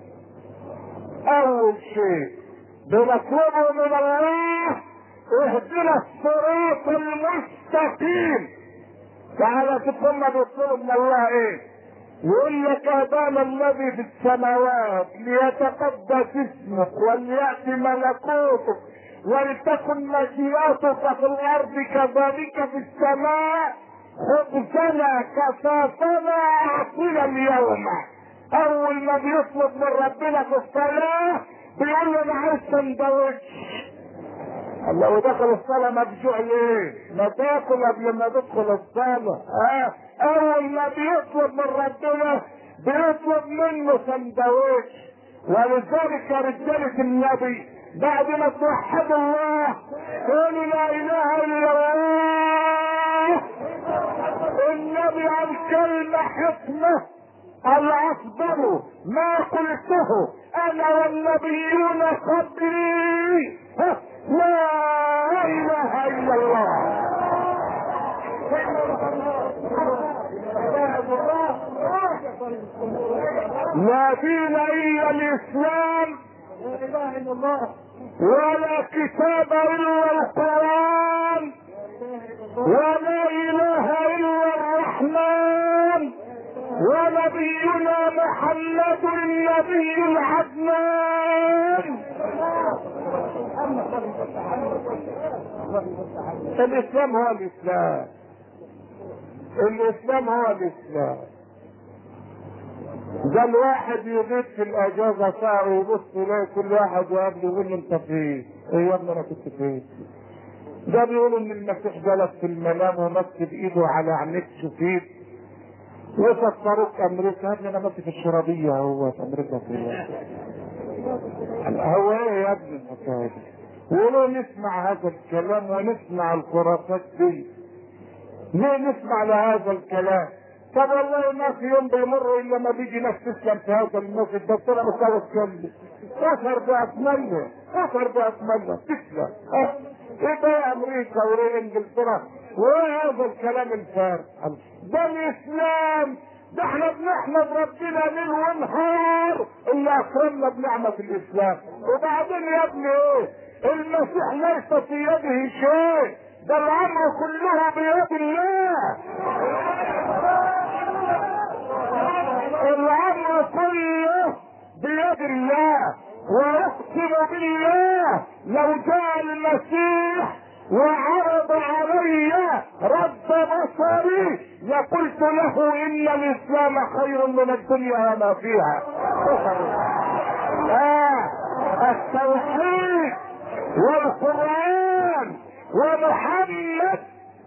اول شيء بنطلبه من الله اهدنا الصراط المستقيم. تعالى شوف هما بيطلبوا من الله ايه؟ يقول لك ابانا الذي في السماوات ليتقدس اسمك وليأتي ملكوتك ولتكن مشيئتك في الارض كذلك في السماء. خبزنا كفافنا اعطنا اليوم. اول ما بيطلب من ربنا في الصلاه بيقول له انا عايز سندوتش. لو دخل الصلاة مفجوع ليه؟ ما تاكل قبل ما تدخل الصلاة. اول ما بيطلب من ربنا بيطلب منه سندوتش. ولذلك يا رجالة النبي بعد ما توحد الله قولوا لا اله الا الله. النبي عن كلمة حكمة الافضل ما قلته انا والنبيون قبلي لا اله الا الله. لا دين الا الاسلام، لا اله الا الله، ولا كتاب الا القرآن، ولا اله الا الرحمن، ونبينا محمد النبي العدنان. الاسلام هو الاسلام، الاسلام هو الاسلام. ده الواحد يغيب في الاجازه ساعه ويبص يلاقي كل واحد يقابله يقول له انت فين؟ ايه يا ابني انا كنت فين؟ ده بيقولوا ان المسيح جلس في المنام ومسك بايده على عينيك شفيت وسفروك امريكا. يا ابني انا ماشي في الشرابيه هو في امريكا فين؟ هو ايه يا ابني الحكايه دي؟ وليه نسمع هذا الكلام ونسمع الخرافات دي؟ ليه نسمع لهذا الكلام؟ طب والله ما في يوم بيمر الا ما بيجي ناس تسلم في هذا المسجد. ده طلع مستوى اتكلم كفر باكمله، كفر باكمله تسلم. ايه ده امريكا وايه انجلترا وايه هذا الكلام الفارغ؟ ده الاسلام. ده احنا بنحمد ربنا ليل ونهار اللي اكرمنا بنعمه الاسلام. وبعدين يا ابني ايه؟ المسيح ليس في يده شيء، ده الامر كله بيد الله. الامر كله بيد الله. واقسم بالله لو جاء المسيح وعرض علي رد بصري لقلت له ان الاسلام خير من الدنيا وما فيها. التوحيد والقرآن ومحمد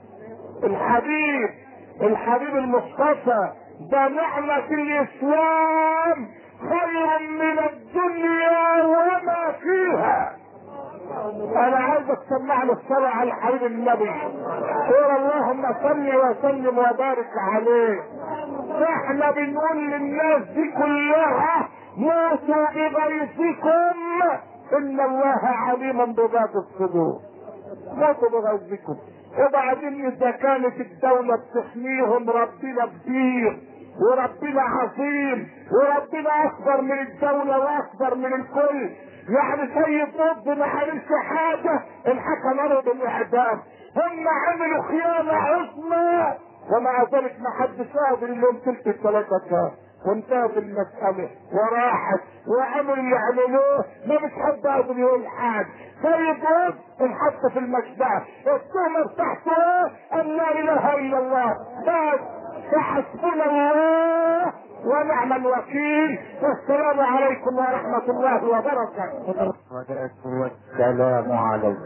الحبيب المصطفى، ده نعمة الاسلام خير من الدنيا وما فيها. انا عايزك تسمعني الصلاة على الحبيب النبي. قول اللهم صل وسلم وبارك عليه. احنا بنقول للناس دي كلها موتوا بغيظكم ان الله عليم بذات الصدور. موتوا بغيظكم. وبعدين اذا كانت الدولة بتحميهم ربنا كبير وربنا عظيم وربنا اكبر من الدولة واكبر من الكل. يعني سيد قطب ما عملش حاجة الحكم له بالاعدام. هم عملوا خيانة عظمى ومع ذلك ما حدش قادر اليوم تلك الثلاثة كان وانتهت المسألة وراحت وعملوا اللي عملوه. ما مش حد قادر يقول حاجة. سيد قطب انحط في المشبع. التهمة بتاعته ان لا اله الا الله بس. فحسبنا الله ونعم الوكيل. والسلام عليكم ورحمة الله وبركاته. والسلام عليكم.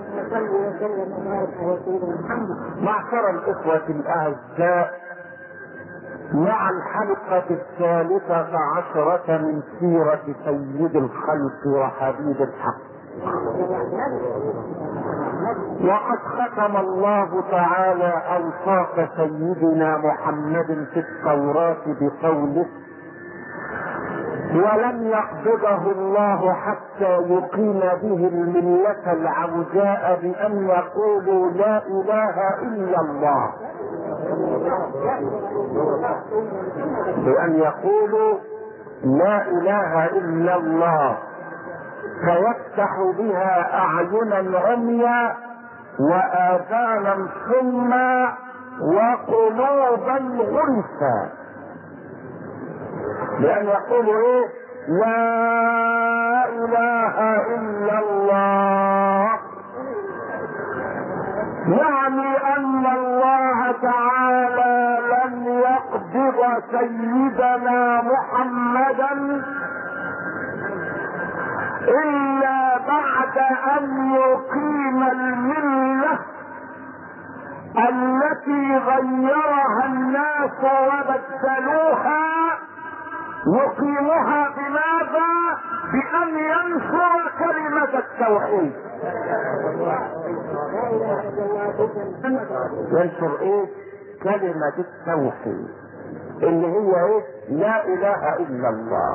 معشر الإخوة الأعزاء، مع الحلقة 13 من سيرة سيد الخلق وحبيب الحق. وقد ختم الله تعالى أوصاف سيدنا محمد في التوراة بقوله: ولن يقبضه الله حتى يقيم به الملة العوجاء بأن يقولوا لا إله إلا الله. بأن يقولوا لا إله إلا الله، فيفتح بها أعينا عميا وآذانا صما وقلوبا غلفا. لأن يقولوا ايه؟ لا إله إلا الله، يعني أن الله تعالى لن يقبض سيدنا محمدا إلا بعد أن يقيم الملة التي غيرها الناس وبدلوها. يقيمها بماذا؟ بأن ينشر كلمة التوحيد. ينشر ايه؟ كلمة التوحيد اللي هي ايه؟ لا اله الا الله.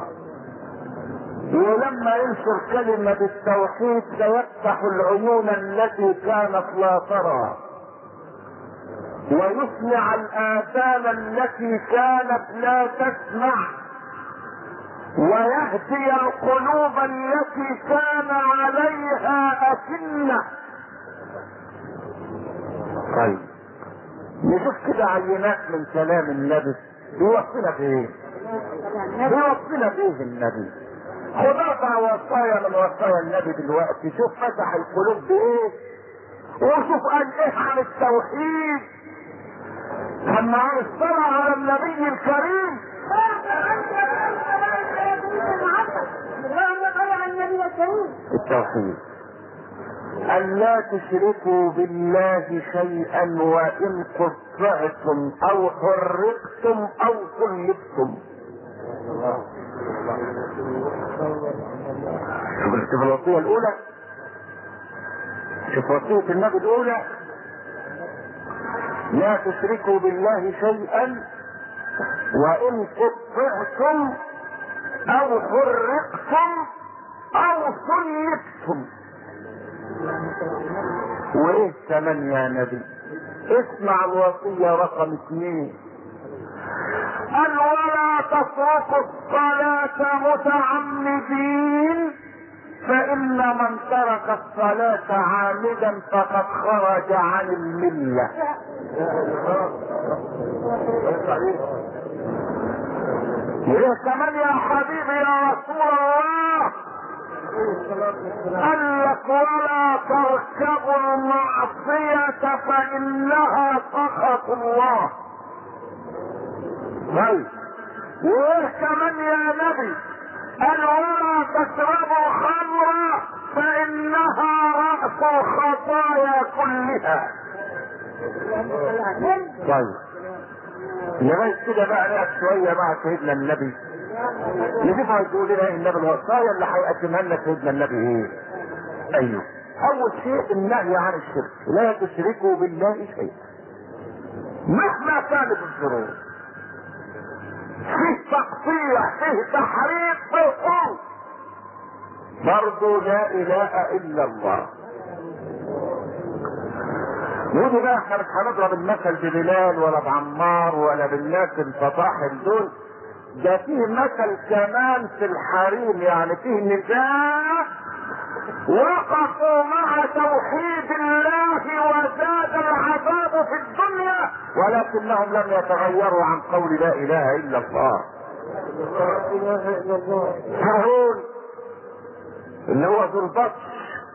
ولما ينشر كلمة التوحيد سيفتح العيون التي كانت لا ترى، ويسمع الآذان التي كانت لا تسمع، ويهدي القلوب التي كان عليها أكنة. طيب نشوف كده عينات من كلام النبي بيوصينا بايه؟ بيوصينا بايه النبي؟ خد 4 وصايا من وصايا النبي دلوقتي. شوف فتح القلوب بايه وشوف قال ايه عن التوحيد. لما عن الصلاة على النبي الكريم التوحيد أن لا تشركوا بالله شيئا وإن قطعتم أو حرقتم أو صلبتم. شوف الوصية الأولى، شوف وصية النبي الأولى: لا تشركوا بالله شيئا وإن قطعتم أو حرقتم أو صلبتم. وايه كمان يا نبي؟ اسمع الوصية رقم 2: قال ولا تتركوا الصلاة متعمدين فإن من ترك الصلاة عامدا فقد خرج عن الملة. وايه كمان يا حبيبي يا رسول الله؟ قال لك ولا تركبوا المعصية فإنها سخط الله. طيب وايه كمان يا نبي؟ قال ولا تشربوا خمرا فإنها رأس الخطايا كلها. طيب لغاية كده بقى نقف شوية مع سيدنا النبي نشوف هيقول لنا النبي الوصايا اللي هيقدمها لنا سيدنا النبي ايه. ايوه، اول شيء النهي عن الشرك، لا تشركوا بالله شيئا مهما كانت الظروف. فيه تقطيع، فيه تحريف، فيه حب، برضه لا اله الا الله. ودي بقى احنا مش هنضرب المثل ببلال ولا بعمار ولا بالناس الفطاحل دول، ده فيه مثل كمان في الحريم، يعني فيه نساء وقفوا مع توحيد الله وزاد العذاب في الدنيا ولكنهم لم يتغيروا عن قول لا اله الا الله. فرعون اللي هو ذو البطش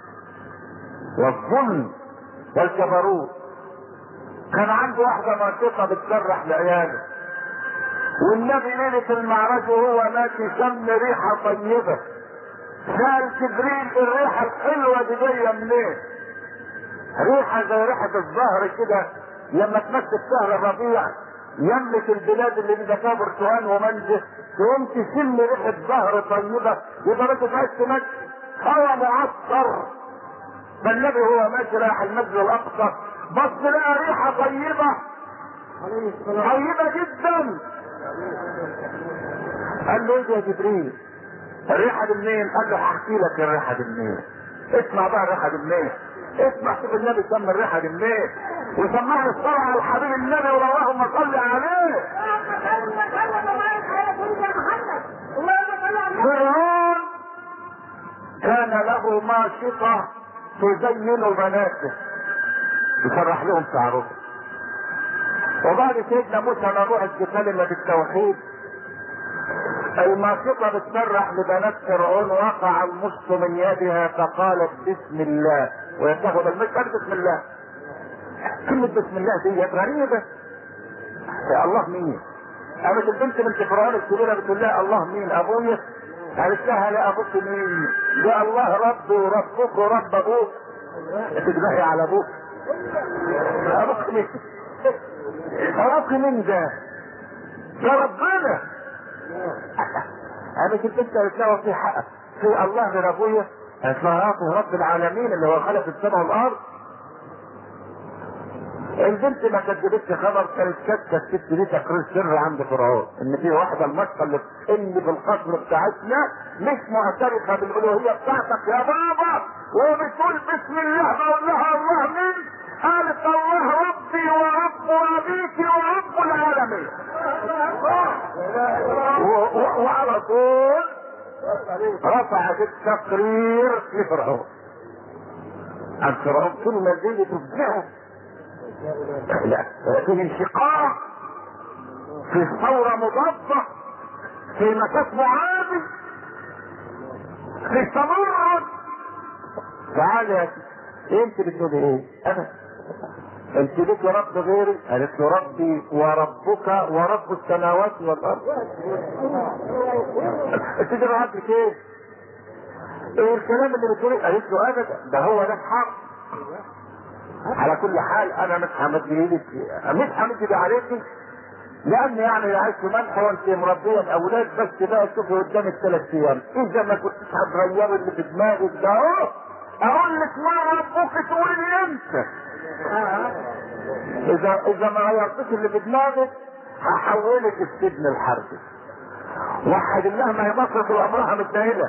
والظلم والجبروت كان عنده واحدة منطقة بتسرح لعياله، والنبي ليلة المعراج وهو ماشي شم ريحة طيبة، سأل جبريل الريحة الحلوة دي جاية منين؟ ريحة زي ريحة الزهر كده لما تمسك شهر الربيع يمة البلاد اللي بيبقى فيها برتقال ومانجه تقوم تشم ريحة زهر طيبة، يبقى ما تبقاش تمشي هوا معطر. فالنبي هو ماشي رايح المسجد الأقصى بص لقى ريحة طيبة طيبة جدا. قال له ايه يا جبريل الريحة دي منين؟ قال له هحكي لك الريحة دي منين. اسمع بقى الريحة دي منين، اسمع شوف النبي سمى الريحة دي منين وسمعنا الصلاة على الحبيب النبي اللهم صل عليه. فرعون كان له ماشطة تزين بناته يفرح لهم شعرهم، وبعد سيدنا موسى ما بعث بكلمة التوحيد الماشطة بتسرح لبنات فرعون، وقع المشط من يدها فقالت بسم الله، ويتاخد المشط بسم الله. كلمة بسم الله دي غريبة. يا الله مين؟ قامت البنت بنت فرعون الكبيرة بتقول لها الله مين؟ ابويا؟ قالت لها لا ابوك مين؟ ده الله ربي وربك ورب ابوك. تذبحي على ابوك؟ ابوك مين؟ ابوك مين ده؟ ده ربنا. قامت البنت قالت لها في حقك في الله غير ابويا؟ قالت لها رب العالمين اللي هو خلق السماء والارض. البنت ما كدبتش خبر، كانت كاتبه الست دي تقرير سر عند فرعون ان في واحده المشطه اللي في القصر بتاعتنا مش معترفه بالالوهيه بتاعتك يا بابا وبتقول بسم الله. بقول لها الله مين؟ قالت الله ربي ورب ابيك ورب العالمين. وعلى طول رفعت التقرير لفرعون. عن فرعون كلمة دي تفزعه، لا في انشقاق، في ثورة مضادة، في مساس معادي، في تمرد. تعالى يا سيدي، انت بتقولي ايه؟ انا انت ليك يا رب غيري؟ قالت له ربي وربك ورب السماوات والارض. انت ده ربك ايه؟ ايه الكلام اللي بتقوليه؟ قالت له ابدا، ده هو ده الحق. على كل حال انا مش همد عليكي، لان يعني عايش ملح وانت مربيه الاولاد، بس بقى شوفي قدامك 3 ايام اذا ما كنتش هتغيري اللي في دماغك ده اهو. اقول لك ما ربك تقولي انت. اذا ما غيرتش اللي في دماغك هحولك السجن الحربي. وحد الله، ما هي مصر طول عمرها متنيله.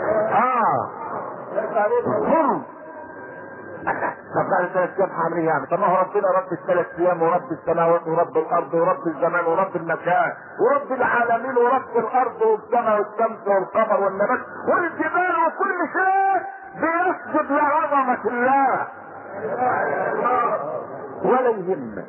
طب بعد 3 ايام هعمل ايه يعني؟ طب ما هو ربنا رب ال3 ايام ورب السماوات ورب الارض ورب الزمان ورب المكان ورب العالمين ورب الارض والسماء والشمس والقمر والنبات والجبال وكل شيء بيسجد لعظمة الله ولا يهمك.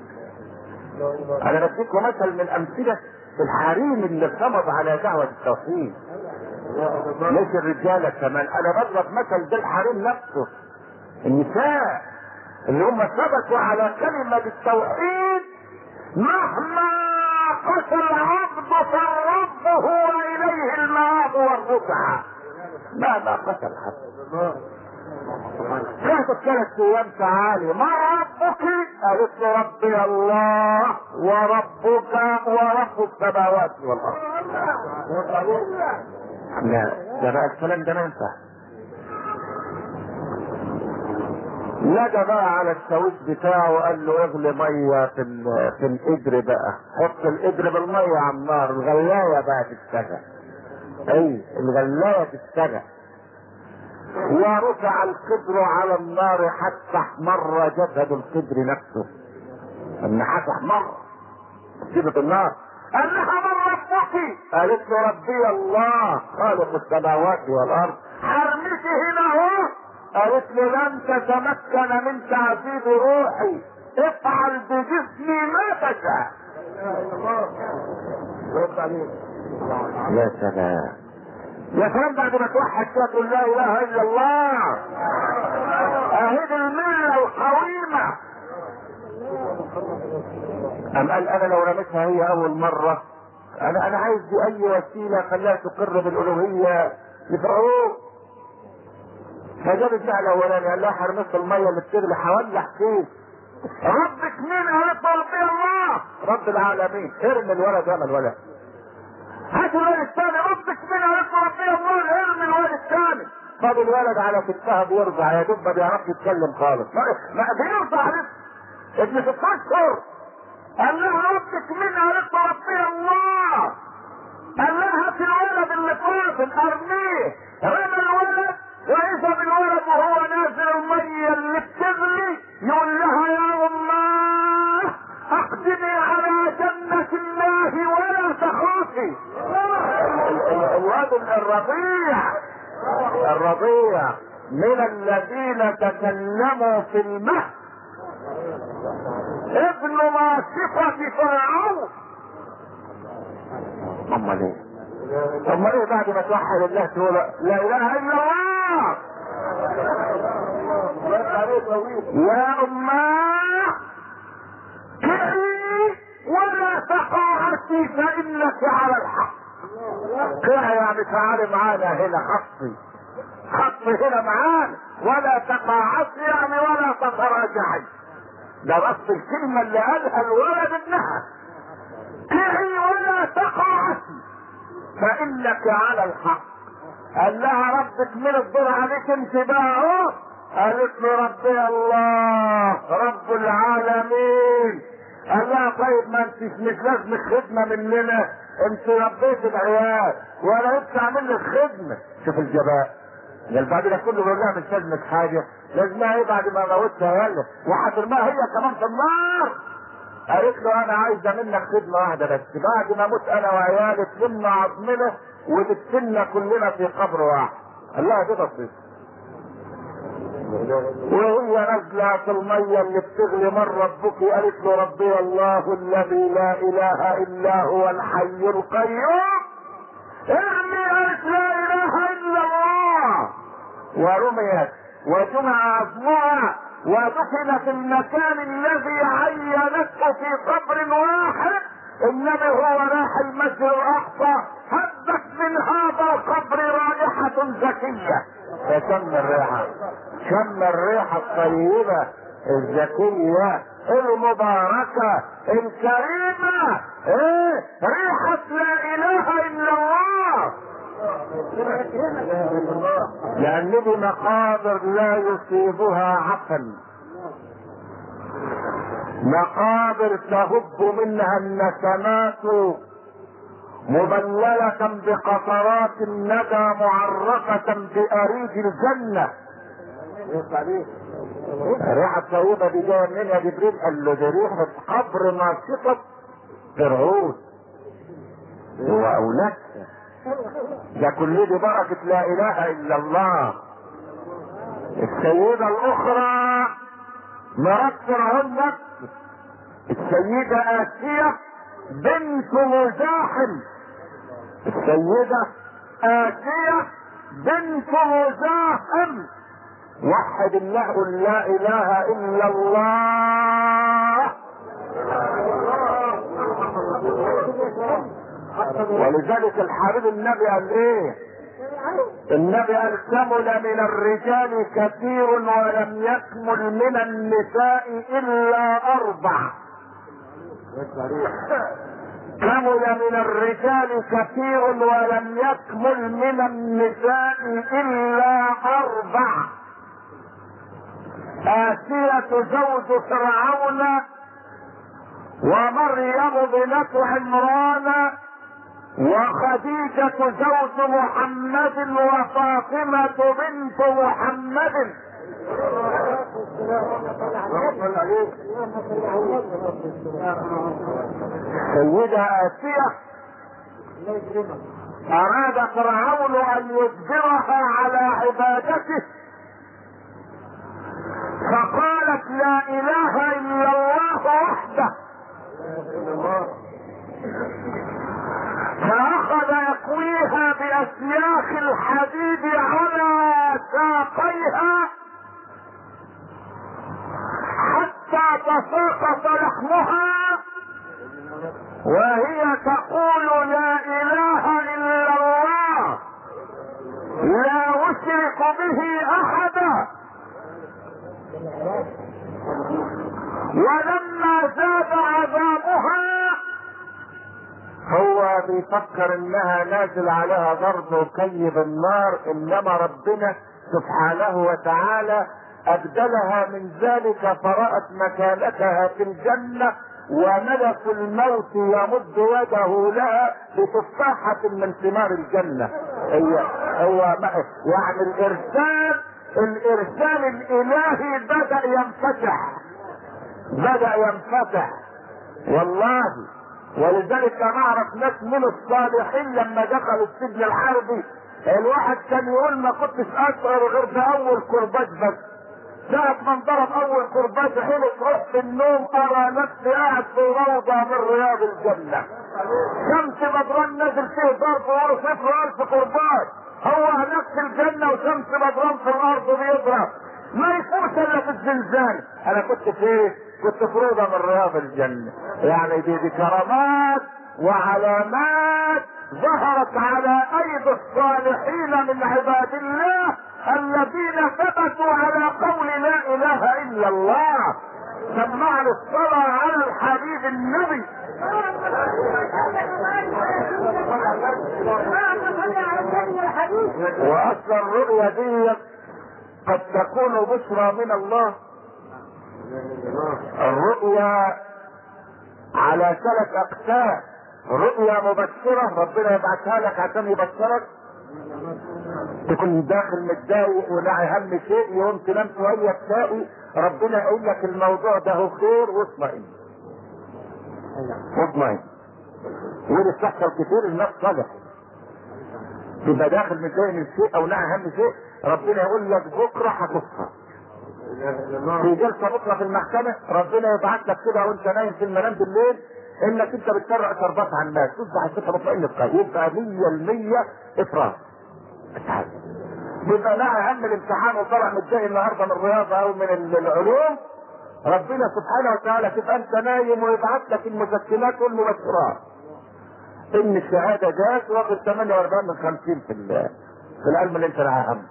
انا بديكم مثل من امثلة الحريم اللي صمد على دعوة التوحيد، ليس الرجالة كمان. انا بضرب مثل بالحريم نفسه، النساء اللي هم ثبتوا على كلمة التوحيد مهما قتل العبد فالرب هو اليه المآب والرجعة. مهما قتل العبد كانت 3 ايام تعالي ما ربك؟ قالت له ربي الله وربك ورب السماوات والارض. لا ده بقى الكلام ده ما ينفع. لجا بقى على الشاويش بتاعه وقال له اغلي ميه في القدر بقى، حط القدر بالميه على النار، الغلايه بقى تشتغل. اي الغلايه تشتغل. ورفع القدر على النار حتى احمر جسد القدر نفسه. حتى احمر جسد النار. قال لها من ربك؟ قالت له ربي الله خالق السماوات والارض. حرمتي هنا اهو. قالت له لن تتمكن من تعذيب روحي، افعل بجسمي ما تشاء. يا سلام يا سلام، بعد ما توحد كده تقول لا اله الا الله، اهد المله القويمه. ام قال انا لو رميتها هي اول مره، انا عايز باي وسيله خلاها تقر بالالوهيه لفرعون. فجاب الدعاء الاولاني قال لها حرمت الميه اللي بتغلي هولع فيه. ربك مين؟ قالت ربي الله رب العالمين. ارمي الولد يا الولد. هات الولد الثاني. ربك مين؟ قالت ربي الله. ارمي الولد الثاني. خد الولد على كتفها بيرضع، يا دوب ما بيعرفش يتكلم خالص، ما بيرضع لسه ابن 6 اشهر. قال لها ربك مين؟ قالت ربي الله. قال لها هات الولد اللي فاضل ارميه. رمى الولد، واذا بالولد وهو نازل الميه اللي بتغلي يقول لها يا اماه اقدمي على جنة الله ولا تخافي. الواد الرضيع من الذين تكلموا في المهد ابن ماسقة فرعون. امال ايه بعد ما توحد الله تقول لا اله الا الله؟ يا اماه قعي ولا تقاعسي فانك على الحق. قعي يعني تعالي معانا هنا، خطي هنا معانا، ولا تقاعسي يعني ولا تتراجعي. ده بس الكلمة اللي قالها الولد ابنها، قعي ولا تقاعسي فانك على الحق. قال لها ربك من الدور عليك انت بقى اهو. قالت له ربي الله رب العالمين. قال لها طيب ما انت مش لازم خدمه مننا، انت ربيت العيال وانا نفسي اعمل لك خدمه. شوف الجباء. قال بعد ده كله بقول لها مش لازمك حاجه، لازمها ايه بعد ما موتها يلا وهترماها هي كمان في النار. قالت له انا عايزه منك خدمه واحده بس، بعد ما اموت انا وعيالي تلم عظمنا وتدفننا كلنا في قبر واحد. قال لها دي بسيطة. وهي نازله في الميه اللي بتغلي من ربك؟ قالت له ربي الله الذي لا اله الا هو الحي القيوم. ارمي. قالت لا اله الا الله، ورميت وجمع عظمها ودفن في المكان الذي عينته في قبر واحد. النبي هو راح المسجد الاقصى هبت من هذا القبر رائحة زكية. فشم الريحة، شم الريحة الطيبة الزكية المباركة الكريمة، ريحة لا اله الا الله. لان دي مقابر لا يصيبها عقل، مقابر تهب منها النسمات مبللة بقطرات الندى معرفة بأريج الجنة. الريحة الطيبة دي جاية منين يا جبريل؟ قال له دي ريحة قبر ناشطة فرعون وأولادها. ده كل دي بركة لا إله إلا الله. السيدة الأخرى مرات فرعون نفسه، السيدة آسية بنت مزاحم، السيدة آسية بنت مزاحم. وحد الله، قل لا اله الا الله. ولذلك الحبيب النبي قال ايه؟ النبي قال كمل من الرجال كثير ولم يكمل من النساء الا 4. كمل من الرجال كثير ولم يكمل من النساء الا 4. آسية زوج فرعون، ومريم بنت عمران، وخديجة زوج محمد، وفاطمة بنت محمد. سيدة آسية أراد فرعون أن يجبرها على عبادته، فقالت لا إله إلا الله وحده، فأخذ يكويها بأسياخ الحديد على ساقيها حتى تساقط لحمها، وهي تقول لا إله إلا الله لا أشرك به أحدا. ولما زاد عذابها، هو بيفكر انها نازل عليها ضرب وكيب النار، انما ربنا سبحانه وتعالى ابدلها من ذلك فرأت مكانتها في الجنة، وملك الموت يمد يده لها بتفاحة من ثمار الجنة. هو يعني الارسال الالهي بدأ ينفتح والله. ولذلك انا اعرف ناس من الصالحين لما دخلوا السجن الحربي، الواحد كان يقول ما كنتش اشعر غير باول كرباج بس. ساعة ما انضرب اول كرباج حلت رحت النوم ارى نفسي قاعد في روضة من رياض الجنة. شمس بدران نازل فيه ضرب ورا 0,000 كرباج، هو هناك في الجنة وشمس بدران في الارض بيضرب، ما يفوت الا في الزلزال. انا كنت في روضة من رياض الجنة. يعني دي كرامات وعلامات ظهرت على ايدي الصالحين من عباد الله الذين ثبتوا على قول لا اله الا الله. سمعنا الصلاة على الحبيب النبي. واصل الرؤيا دي قد تكون بشرى من الله. الرؤيا على 3 اقسام. رؤيا مبشرة ربنا يبعثها لك عشان يبشرك، تكون داخل متضايق وناعي هم شيء، يوم تنام شوية تلاقي ربنا يقول لك الموضوع ده هو خير واطمئن. ودي بتحصل كتير، الناس صالح تبقى داخل متضايق من شيء او نعي هم شيء، ربنا يقول لك بكره هتصحى. في جلسه بكره في المحكمه ربنا يبعت لك كده وانت نايم في المنام بالليل انك انت بتسرق شربات على الناس، تصبح الصبح مطمئن بقى، يبقى 100% افراط. يبقى نعي هم الامتحان وطلع متضايق النهارده من الرياضه او من العلوم، ربنا سبحانه وتعالى تبقى انت نايم ويبعت لك المسكنات والمبشرات ان الشهاده جات واخد 48 من 50 في العلم اللي انت ناعي هم.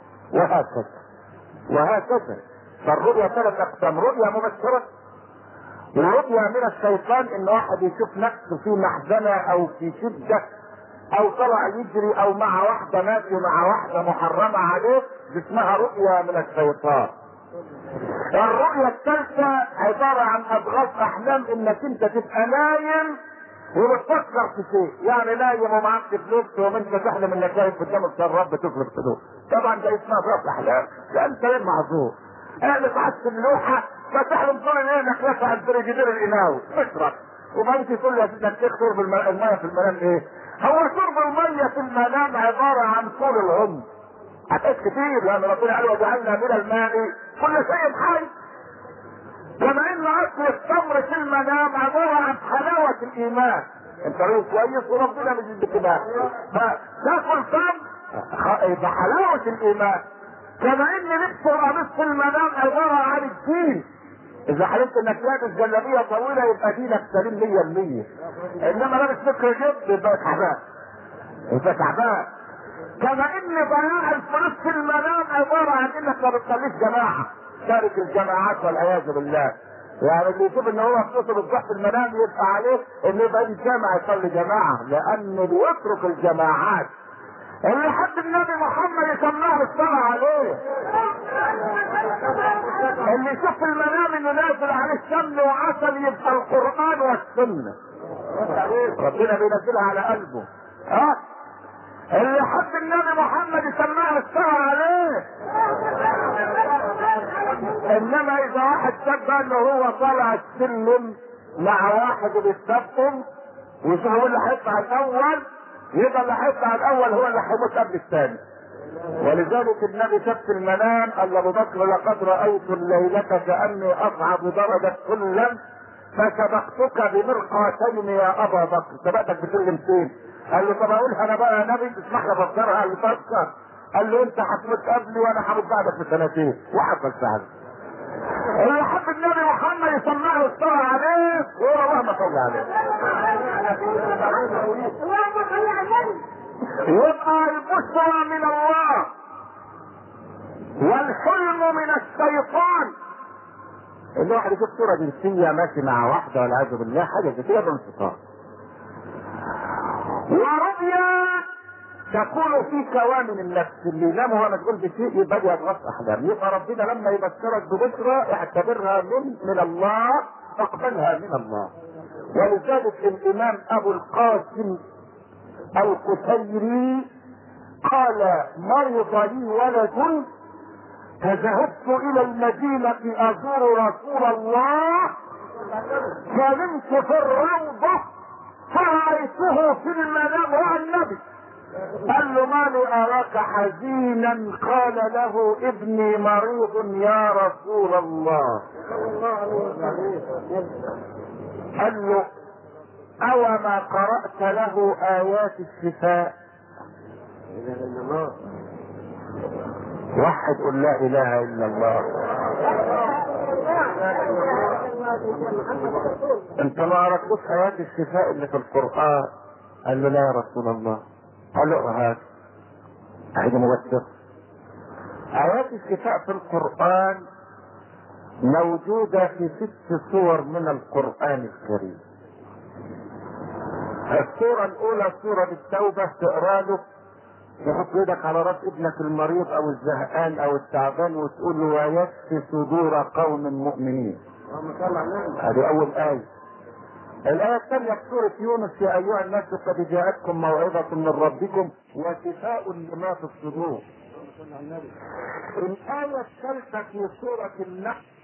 وهكذا فالرؤيا 3 اقسام: رؤيا مبشره، ورؤيا من الشيطان ان واحد يشوف نفسه في محزنه او في شده او طلع يجري او مع واحده ماشي مع واحده محرمه عليه، دي اسمها رؤيا من الشيطان. الرؤيا الثالثه عباره عن اضغاث احلام، انك انت تبقى نايم وبتفكر في شيء، يعني نايم ومعاك فلوس وانت تحلم انك واقف قدام الرب تفلك فلوس، طبعا ده اسمها اضغاث احلام، ده انت غير معذور. انا قعدت اللوحه فتحلم طول الليل انك رافع عن فريجيدير القناوي تشرب، وبعدين تقول لي يا سيدي انت شرب الميه في المنام ايه؟ هو شرب الميه في المنام عباره عن طول العمر. هتقول كتير لان ربنا قال وجعلنا من الماء كل شيء حي. كما ان اصل التمر في المنام عباره عن حلاوه الايمان، انت راجل كويس وربنا مش بكده فتاكل تمر يبقى حلاوه الايمان. كما ان لبس القميص في المنام عباره عن الدين، اذا حلمت انك لابس جلابيه طويله يبقى دينك سليم 100%، انما لابس فكر جد يبقى تعبان. كما ان ضياع الفلوس في المنام عباره عن انك ما بتصليش جماعه، تارك الجماعات والعياذ بالله. يعني اللي يشوف ان هو فلوسه بتضيع في المنام يبقى عليه انه يبقى الجامع يصلي جماعه، لانه بيترك الجماعات اللي حد النبي محمد يسماه الصلاة عليه. اللي يشوف في المنام انه نازل عليه سمن وعسل يبقى القرآن والسنة، ربنا بينزلها على قلبه. اللي حد النبي محمد يسماه الصلاة عليه. انما اذا واحد صدق انه هو طالع السلم مع واحد بيستبطن ويشوف هو اللي هيطلع الاول، يبقى اللي هيطلع الاول هو اللي هيموت قبل الثاني. ولذلك النبي شاف في المنام قال ابو بكر لقد رايت الليله كاني اصعد درجه كلا فسبقتك بمرقاتين يا ابا بكر. سبقتك بكلمتين. قال له طب اقولها انا بقى يا نبي تسمح لي افكرها؟ قال له فكر. قال له انت هتموت قبلي وانا هموت بعدك بسنتين، وحصل فعلا. اللي حب النبي محمد يسمعه الصلاة عليه وهو اللهم صل عليه. يبقى البشرى من الله والحلم من الشيطان. اللي واحد يشوف صورة جنسية ماشي مع واحدة والعياذ بالله حاجة زي كده بانفصال. ورؤيا تكون في كوامن النفس، اللي ينام وهو مشغول بشيء يبقى يضغط احلام. يبقى ربنا لما يبشرك ببشرى اعتبرها من الله، اقبلها من الله. ولذلك الامام ابو القاسم القشيري قال مرض لي ولد فذهبت الى المدينة ازور رسول الله فنمت في الروضة فرأيته في المنام هو النبي. قال له ما لي اراك حزينا؟ قال له ابني مريض يا رسول الله. قال له او ما قرأت له ايات الشفاء؟ وحد قل لا اله الا الله. انت ما قرأتلوش ايات الشفاء اللي في القرآن؟ قال له لا يا رسول الله. قال له هات عيد مبشر. ايات الشفاء في القرآن موجودة في 6 سور من القرآن الكريم. السورة الاولى سورة التوبة، تقرا له تحط ايدك على راس ابنك المريض او الزهقان او التعبان وتقول له ويشفي صدور قوم مؤمنين. هذه اول آية. الآية الثانية في سورة يونس يا أيها الناس قد جاءتكم موعظة من ربكم وشفاء لما في الصدور. الآية الثالثة في سورة النحل